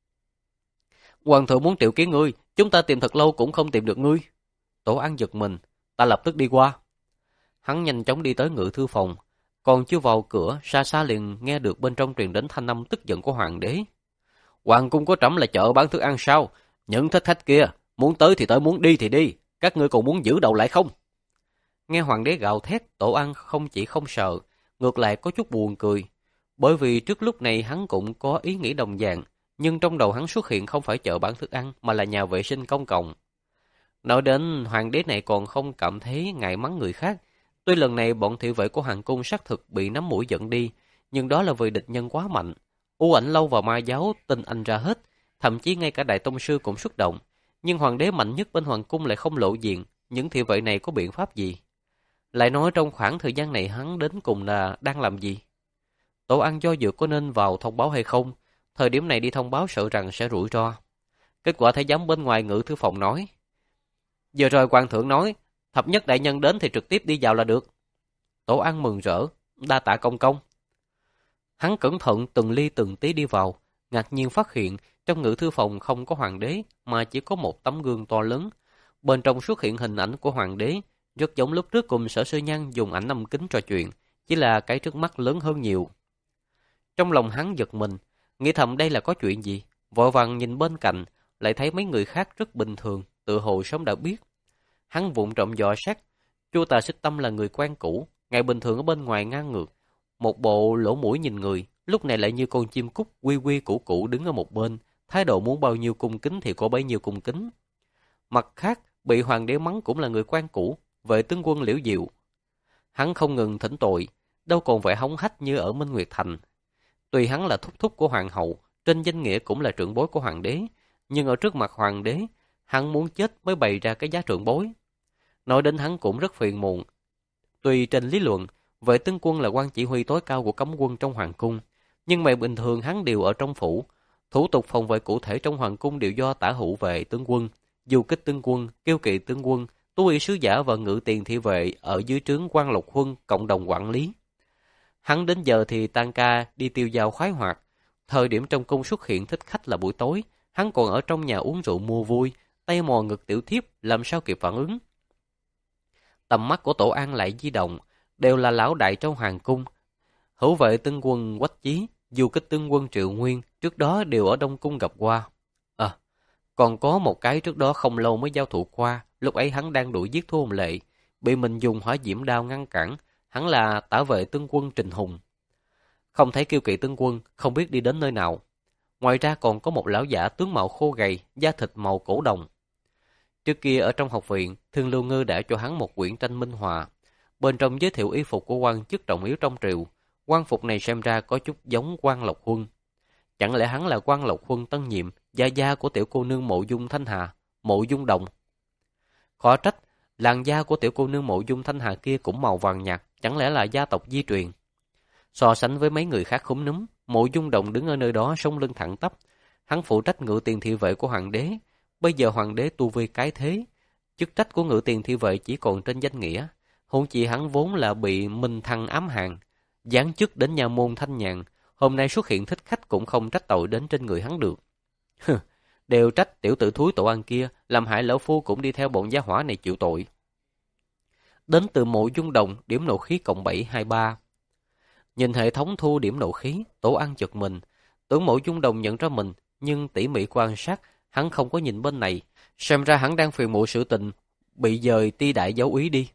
Hoàng thượng muốn triệu kiến ngươi, chúng ta tìm thật lâu cũng không tìm được ngươi. Tổ An giật mình, ta lập tức đi qua. Hắn nhanh chóng đi tới ngự thư phòng. Còn chưa vào cửa, xa xa liền nghe được bên trong truyền đến thanh âm tức giận của hoàng đế. Hoàng cung có trẫm là chợ bán thức ăn sao? Những thích khách kia, muốn tới thì tới, muốn đi thì đi. Các ngươi còn muốn giữ đầu lại không? Nghe hoàng đế gào thét, Tổ An không chỉ không sợ, ngược lại có chút buồn cười. Bởi vì trước lúc này hắn cũng có ý nghĩ đồng dạng, nhưng trong đầu hắn xuất hiện không phải chợ bán thức ăn mà là nhà vệ sinh công cộng. Nói đến hoàng đế này còn không cảm thấy ngại mắng người khác. Tuy lần này bọn thị vệ của hoàng cung xác thực bị nắm mũi dẫn đi, nhưng đó là vì địch nhân quá mạnh. U Ảnh Lâu và Ma Giáo tin anh ra hết, thậm chí ngay cả Đại Tông sư cũng xuất động. Nhưng hoàng đế mạnh nhất bên hoàng cung lại không lộ diện, những thị vệ này có biện pháp gì? Lại nói trong khoảng thời gian này hắn đến cùng là đang làm gì? Tổ An do dự có nên vào thông báo hay không? Thời điểm này đi thông báo sợ rằng sẽ rủi ro. Kết quả thấy giám bên ngoài ngự thư phòng nói. Giờ rồi hoàng thượng nói, thập nhất đại nhân đến thì trực tiếp đi vào là được. Tổ An mừng rỡ, đa tạ công công. Hắn cẩn thận từng ly từng tí đi vào, ngạc nhiên phát hiện trong ngự thư phòng không có hoàng đế mà chỉ có một tấm gương to lớn. Bên trong xuất hiện hình ảnh của hoàng đế, rất giống lúc trước cùng Sở Sư Nhan dùng ảnh năm kính trò chuyện, chỉ là cái trước mắt lớn hơn nhiều. Trong lòng hắn giật mình, nghĩ thầm đây là có chuyện gì, vội vàng nhìn bên cạnh, lại thấy mấy người khác rất bình thường, tự hồ sớm đã biết. Hắn vụng trộm dò xét, Chu Tà Xích Tâm là người quen cũ, ngày bình thường ở bên ngoài ngang ngược, một bộ lỗ mũi nhìn người, lúc này lại như con chim cút quy quy củ củ đứng ở một bên, thái độ muốn bao nhiêu cung kính thì có bấy nhiêu cung kính. Mặt khác, bị hoàng đế mắng cũng là người quen cũ, Vệ tướng quân Liễu Diệu. Hắn không ngừng thỉnh tội, đâu còn vẻ hống hách như ở Minh Nguyệt Thành. Tuy hắn là thúc thúc của hoàng hậu, trên danh nghĩa cũng là trưởng bối của hoàng đế, nhưng ở trước mặt hoàng đế, hắn muốn chết mới bày ra cái giá trưởng bối. Nói đến hắn cũng rất phiền muộn. Tuy trên lý luận, Vệ tướng quân là quan chỉ huy tối cao của cấm quân trong hoàng cung, nhưng mà bình thường hắn đều ở trong phủ. Thủ tục phòng vệ cụ thể trong hoàng cung đều do tả hữu vệ tướng quân, du kích tướng quân, kiêu kỵ tướng quân, tu y sứ giả và ngự tiền thị vệ ở dưới trướng Quan Lộc Huân cộng đồng quản lý. Hắn đến giờ thì tan ca đi tiêu dao khoái hoạt. Thời điểm trong cung xuất hiện thích khách là buổi tối, hắn còn ở trong nhà uống rượu mua vui, tay mò ngực tiểu thiếp, làm sao kịp phản ứng. Tầm mắt của Tổ An lại di động, đều là lão đại trong hoàng cung. Hữu vệ tướng quân Quách Chí, du kích tướng quân Triệu Nguyên, trước đó đều ở Đông Cung gặp qua. À, còn có một cái trước đó không lâu mới giao thủ qua, lúc ấy hắn đang đuổi giết Thu Hồng Lệ, bị mình dùng hỏa diễm đao ngăn cản, hắn là tả vệ tướng quân Trình Hùng. Không thấy kiêu kỵ tướng quân, không biết đi đến nơi nào. Ngoài ra còn có một lão giả tướng mạo khô gầy, da thịt màu cổ đồng. Trước kia ở trong học viện, Thương Lưu Ngư đã cho hắn một quyển tranh minh họa. Bên trong giới thiệu y phục của quan chức trọng yếu trong triều. Quan phục này xem ra có chút giống Quan Lộc Huân. Chẳng lẽ hắn là Quan Lộc Huân tân nhiệm, gia gia của tiểu cô nương Mộ Dung Thanh Hà, Mộ Dung Đồng? Khó trách, làn da của tiểu cô nương Mộ Dung Thanh Hà kia cũng màu vàng nhạt, chẳng lẽ là gia tộc di truyền? So sánh với mấy người khác khúm núm, Mộ Dung Đồng đứng ở nơi đó sống lưng thẳng tắp. Hắn phụ trách ngự tiền thị vệ của hoàng đế. Bây giờ hoàng đế tu vi cái thế, chức trách của ngự tiền thị vệ chỉ còn trên danh nghĩa. Huống chi hắn vốn là bị Minh Thăng ám hàn, giáng chức đến nhà môn thanh nhàn, hôm nay xuất hiện thích khách cũng không trách tội đến trên người hắn được. Đều trách tiểu tử thúi Tổ An kia, làm hại lão phu cũng đi theo bọn gia hỏa này chịu tội. Đến từ Mộ Dung Đồng, điểm nộ khí cộng bảy hai ba. Nhìn hệ thống thu điểm nộ khí, Tổ An giật mình, tưởng Mộ Dung Đồng nhận ra mình, nhưng tỉ mỉ quan sát, hắn không có nhìn bên này, xem ra hắn đang phiền muộn sự tình bị dời ti đại giáo úy đi.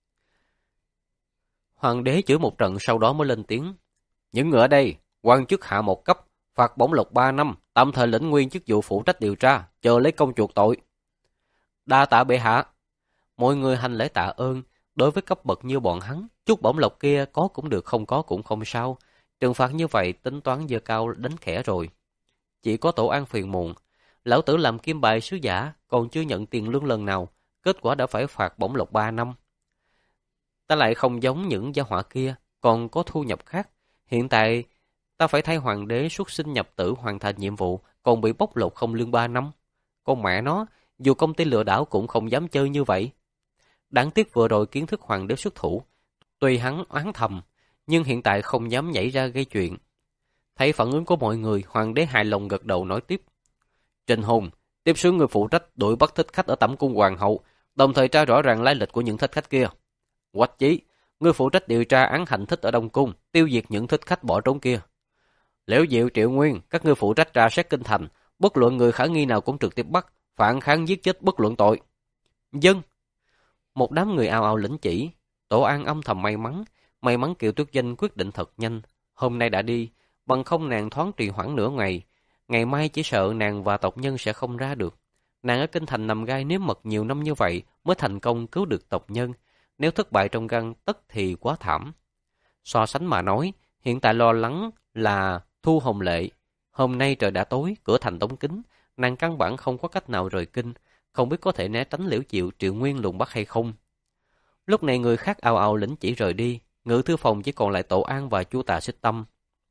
Hoàng đế chửi một trận sau đó mới lên tiếng. Những người ở đây, quan chức hạ một cấp, phạt bổng lộc ba năm, tạm thời lĩnh nguyên chức vụ phụ trách điều tra, chờ lấy công chuộc tội. Đa tạ bệ hạ. Mọi người hành lễ tạ ơn. Đối với cấp bậc như bọn hắn, chút bổng lộc kia có cũng được, không có cũng không sao. Trừng phạt như vậy tính toán dơ cao đánh khẽ rồi. Chỉ có Tổ An phiền muộn. Lão tử làm kim bài sứ giả, còn chưa nhận tiền lương lần nào, kết quả đã phải phạt bổng lộc ba năm. Ta lại không giống những gia họa kia, còn có thu nhập khác. Hiện tại, ta phải thay hoàng đế xuất sinh nhập tử hoàn thành nhiệm vụ, còn bị bóc lột không lương ba năm. Con mẹ nó, dù công ty lừa đảo cũng không dám chơi như vậy. Đáng tiếc vừa rồi kiến thức hoàng đế xuất thủ. Tuy hắn oán thầm, nhưng hiện tại không dám nhảy ra gây chuyện. Thấy phản ứng của mọi người, hoàng đế hài lòng gật đầu nói tiếp. Trình Hùng, tiếp xuống người phụ trách đuổi bắt thích khách ở Tẩm cung hoàng hậu, đồng thời tra rõ ràng lai lịch của những thích khách kia. Quách Chí, người phụ trách điều tra án hành thích ở Đông Cung, tiêu diệt những thích khách bỏ trốn kia. Liễu Diệu, Triệu Nguyên, các ngươi phụ trách tra xét kinh thành, bất luận người khả nghi nào cũng trực tiếp bắt, phản kháng giết chết bất luận tội. Dân. Một đám người ào ào lĩnh chỉ. Tổ An âm thầm may mắn, may mắn Kiều Tuyết Danh quyết định thật nhanh, hôm nay đã đi, bằng không nàng thoáng trì hoãn nửa ngày, ngày mai chỉ sợ nàng và tộc nhân sẽ không ra được. Nàng ở kinh thành nằm gai nếm mật nhiều năm như vậy mới thành công cứu được tộc nhân, nếu thất bại trong găng tất thì quá thảm. So sánh mà nói, hiện tại lo lắng là Thu Hồng Lệ. Hôm nay trời đã tối, cửa thành đóng kín, nàng căn bản không có cách nào rời kinh, không biết có thể né tránh Liễu Diệu, Triệu Nguyên lùng bắt hay không. Lúc này người khác ào ào lĩnh chỉ rời đi, ngự thư phòng chỉ còn lại Tổ An và Chu Tà Xích Tâm.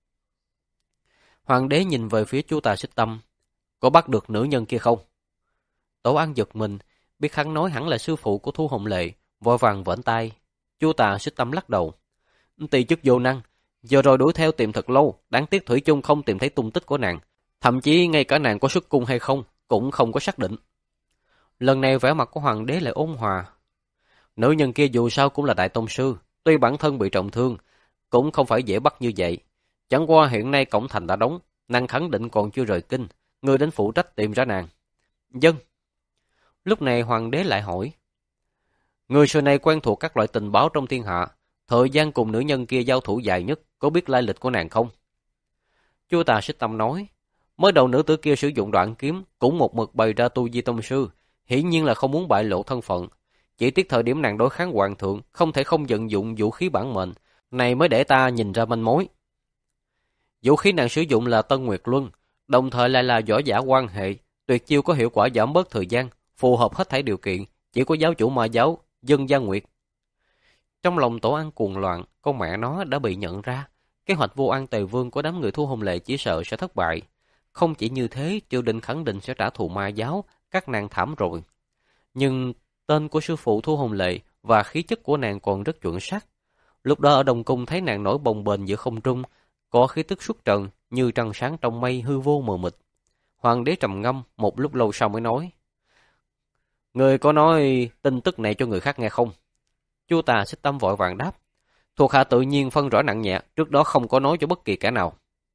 Hoàng đế nhìn về phía Chu Tà Xích Tâm, có bắt được nữ nhân kia không? Tổ An giật mình, biết hắn nói hẳn là sư phụ của Thu Hồng Lệ, vội vàng vẫy tay. Chu Tà Xích Tâm lắc đầu, tỳ chức vô năng, giờ rồi đuổi theo tìm thật lâu, đáng tiếc thủy chung không tìm thấy tung tích của nàng, thậm chí ngay cả nàng có xuất cung hay không cũng không có xác định. Lần này vẻ mặt của hoàng đế lại ôn hòa. Nữ nhân kia dù sao cũng là đại tông sư, tuy bản thân bị trọng thương, cũng không phải dễ bắt như vậy. Chẳng qua hiện nay cổng thành đã đóng, nàng khẳng định còn chưa rời kinh, người đến phụ trách tìm ra nàng. Dân. Lúc này hoàng đế lại hỏi, người xưa nay quen thuộc các loại tình báo trong thiên hạ, thời gian cùng nữ nhân kia giao thủ dài nhất, có biết lai lịch của nàng không? Chu Tà Xích Tâm nói, mới đầu nữ tử kia sử dụng đoạn kiếm, cũng một mực bày ra tu vi tông sư, hiển nhiên là không muốn bại lộ thân phận. Chỉ tiếc thời điểm nàng đối kháng hoàng thượng, không thể không vận dụng vũ khí bản mệnh, này mới để ta nhìn ra manh mối. Vũ khí nàng sử dụng là Tân Nguyệt Luân, đồng thời lại là võ giả quan hệ, tuyệt chiêu có hiệu quả giảm bớt thời gian, phù hợp hết thảy điều kiện, chỉ có giáo chủ ma giáo, Dân Gia Nguyệt. Trong lòng Tổ An cuồng loạn, con mẹ nó đã bị nhận ra, kế hoạch vô an tề vương của đám người Thu Hồng Lệ chỉ sợ sẽ thất bại. Không chỉ như thế, triều đình khẳng định sẽ trả thù ma giáo, các nàng thảm rồi. Nhưng tên của sư phụ Thu Hồng Lệ và khí chất của nàng còn rất chuẩn xác. Lúc đó ở Đông Cung thấy nàng nổi bồng bềnh giữa không trung, có khí tức xuất trần như trăng sáng trong mây hư vô mờ mịt. Hoàng đế trầm ngâm, một lúc lâu sau mới nói, người có nói tin tức này cho người khác nghe không? Chu Tà Xích Tâm vội vàng đáp, thuộc hạ tự nhiên phân rõ nặng nhẹ, trước đó không có nói cho bất kỳ kẻ nào.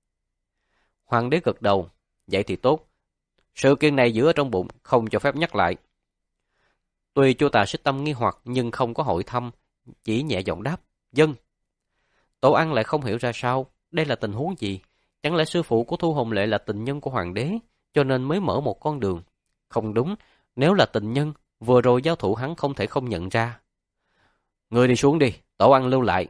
Hoàng đế gật đầu, vậy thì tốt. Sự kiện này giữ ở trong bụng, không cho phép nhắc lại. Tuy Chu Tà Xích Tâm nghi hoặc nhưng không có hỏi thăm, chỉ nhẹ giọng đáp, dân. Tổ An lại không hiểu ra sao, đây là tình huống gì? Chẳng lẽ sư phụ của Thu Hồng Lệ là tình nhân của hoàng đế, cho nên mới mở một con đường? Không đúng, nếu là tình nhân, vừa rồi giao thủ hắn không thể không nhận ra. Người đi xuống đi, Tổ An lưu lại.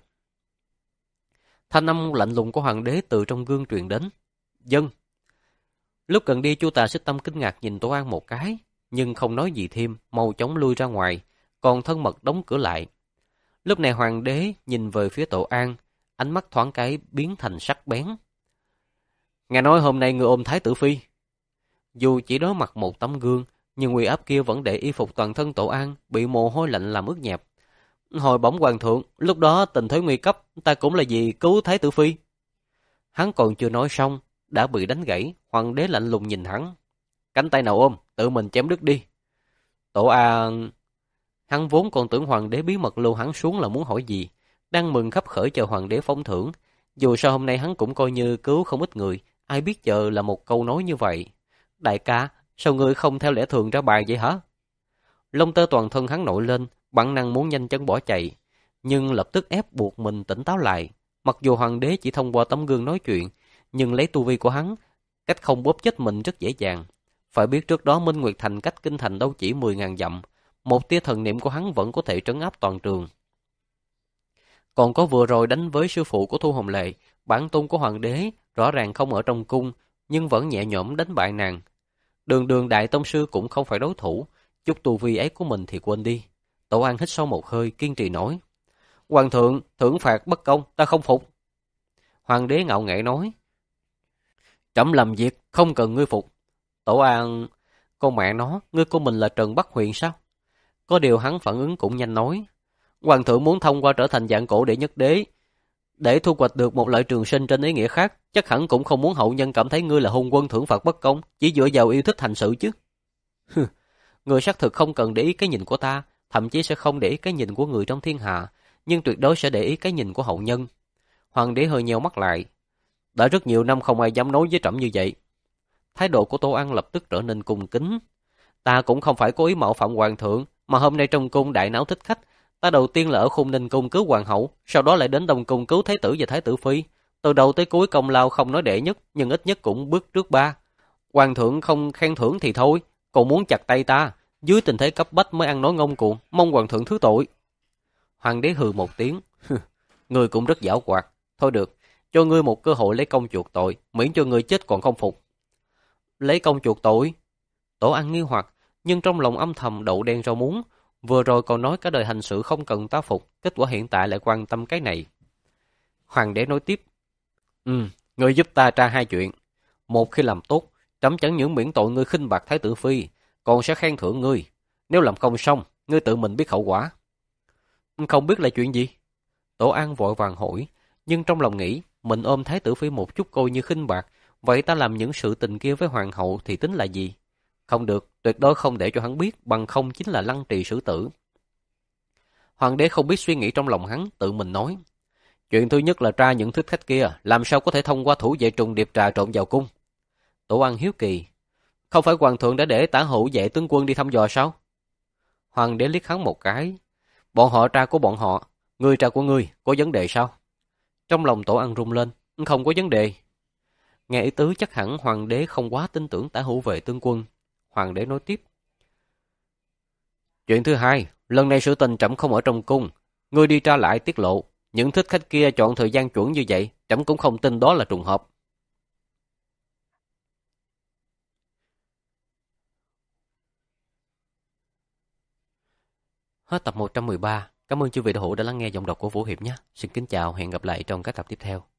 Thanh âm lạnh lùng của hoàng đế từ trong gương truyền đến. Dân. Lúc gần đi, Chu Tà Xích Tâm kinh ngạc nhìn Tổ An một cái, nhưng không nói gì thêm, mau chóng lui ra ngoài, còn thân mật đóng cửa lại. Lúc này hoàng đế nhìn về phía Tổ An, ánh mắt thoáng cái biến thành sắc bén. Nghe nói hôm nay ngươi ôm Thái tử phi. Dù chỉ đối mặt một tấm gương, nhưng uy áp kia vẫn để y phục toàn thân Tổ An bị mồ hôi lạnh làm ướt nhẹp. Hồi bẩm hoàng thượng, lúc đó tình thế nguy cấp, ta cũng là vì cứu Thái tử phi. Hắn còn chưa nói xong, đã bị đánh gãy, hoàng đế lạnh lùng nhìn hắn. Cánh tay nào ôm, tự mình chém đứt đi. Tổ An... Hắn vốn còn tưởng hoàng đế bí mật lưu hắn xuống là muốn hỏi gì, đang mừng khắp khởi chờ hoàng đế phong thưởng. Dù sao hôm nay hắn cũng coi như cứu không ít người, ai biết chờ là một câu nói như vậy. Đại ca, sao ngươi không theo lẽ thường ra bài vậy hả? Lông tơ toàn thân hắn nổi lên, bản năng muốn nhanh chân bỏ chạy, nhưng lập tức ép buộc mình tỉnh táo lại. Mặc dù hoàng đế chỉ thông qua tấm gương nói chuyện, nhưng lấy tu vi của hắn, cách không bóp chết mình rất dễ dàng. Phải biết trước đó Minh Nguyệt Thành cách kinh thành đâu chỉ mười ngàn dặm, một tia thần niệm của hắn vẫn có thể trấn áp toàn trường. Còn có vừa rồi đánh với sư phụ của Thu Hồng Lệ, bản tôn của hoàng đế rõ ràng không ở trong cung, nhưng vẫn nhẹ nhõm đánh bại nàng. Đường đường đại tông sư cũng không phải đối thủ, chút tu vi ấy của mình thì quên đi. Tổ An hít sâu một hơi, kiên trì nói: "Hoàng thượng, thưởng phạt bất công, ta không phục." Hoàng đế ngạo nghễ nói: "Trẫm làm việc, không cần ngươi phục." Tổ An: "Con mẹ nó, ngươi của mình là Trần Bắc Huyền sao?" Có điều hắn phản ứng cũng nhanh nói: "Hoàng thượng muốn thông qua trở thành dạng cổ đệ nhất đế, để thu hoạch được một lợi trường sinh trên ý nghĩa khác, chắc hẳn cũng không muốn hậu nhân cảm thấy ngươi là hung quân thưởng phạt bất công, chỉ dựa vào yêu thích hành sự chứ." "Người xác thực không cần để ý cái nhìn của ta, thậm chí sẽ không để ý cái nhìn của người trong thiên hạ, nhưng tuyệt đối sẽ để ý cái nhìn của hậu nhân." Hoàng đế hơi nheo mắt lại. "Đã rất nhiều năm không ai dám nói với trẫm như vậy." Thái độ của Tô An lập tức trở nên cung kính. "Ta cũng không phải cố ý mạo phạm hoàng thượng, mà hôm nay trong cung đại náo thích khách, ta đầu tiên là ở Khung Ninh cung cứu hoàng hậu, sau đó lại đến Đông cung cứu thái tử và thái tử phi. Từ đầu tới cuối công lao không nói đệ nhất, nhưng ít nhất cũng bước trước ba. Hoàng thượng không khen thưởng thì thôi, còn muốn chặt tay ta, dưới tình thế cấp bách mới ăn nói ngông cuồng, mong hoàng thượng thứ tội." Hoàng đế hừ một tiếng: "Ngươi cũng rất giảo hoạt. Thôi được, cho ngươi một cơ hội lấy công chuộc tội, miễn cho ngươi chết còn không phục." "Lấy công chuộc tội?" Tổ An nghi hoặc, nhưng trong lòng âm thầm đậu đen rau muống. Vừa rồi còn nói cả đời hành sự không cần tá phục, kết quả hiện tại lại quan tâm cái này. Hoàng đế nói tiếp: "Ừ, ngươi giúp ta tra hai chuyện. Một, khi làm tốt, trẫm chẳng những miễn tội ngươi khinh bạc thái tử phi, còn sẽ khen thưởng ngươi. Nếu làm không xong, ngươi tự mình biết hậu quả." "Không biết là chuyện gì?" Tổ An vội vàng hỏi, nhưng trong lòng nghĩ, mình ôm thái tử phi một chút coi như khinh bạc, vậy ta làm những sự tình kia với hoàng hậu thì tính là gì? Không được, tuyệt đối không để cho hắn biết, bằng không chính là lăng trì xử tử. Hoàng đế không biết suy nghĩ trong lòng hắn, tự mình nói: "Chuyện thứ nhất là tra những thích khách kia, làm sao có thể thông qua thủ vệ trùng điệp trà trộn vào cung?" Tổ An hiếu kỳ: "Không phải hoàng thượng đã để tả hữu vệ tướng quân đi thăm dò sao?" Hoàng đế liếc hắn một cái: "Bọn họ tra của bọn họ, ngươi tra của ngươi, có vấn đề sao?" Trong lòng Tổ An rung lên: "Không có vấn đề." Nghe ý tứ chắc hẳn hoàng đế không quá tin tưởng tả hữu vệ tướng quân. Hoàng đế nói tiếp: "Chuyện thứ hai, lần này sự tình trẫm không ở trong cung, ngươi đi tra lại tiết lộ, những thích khách kia chọn thời gian chuẩn như vậy, trẫm cũng không tin đó là trùng hợp." Hết tập một trăm mười ba. Cảm ơn chư vị đạo hữu đã lắng nghe giọng đọc của Vũ Hiệp nhé. Xin kính chào, hẹn gặp lại trong các tập tiếp theo.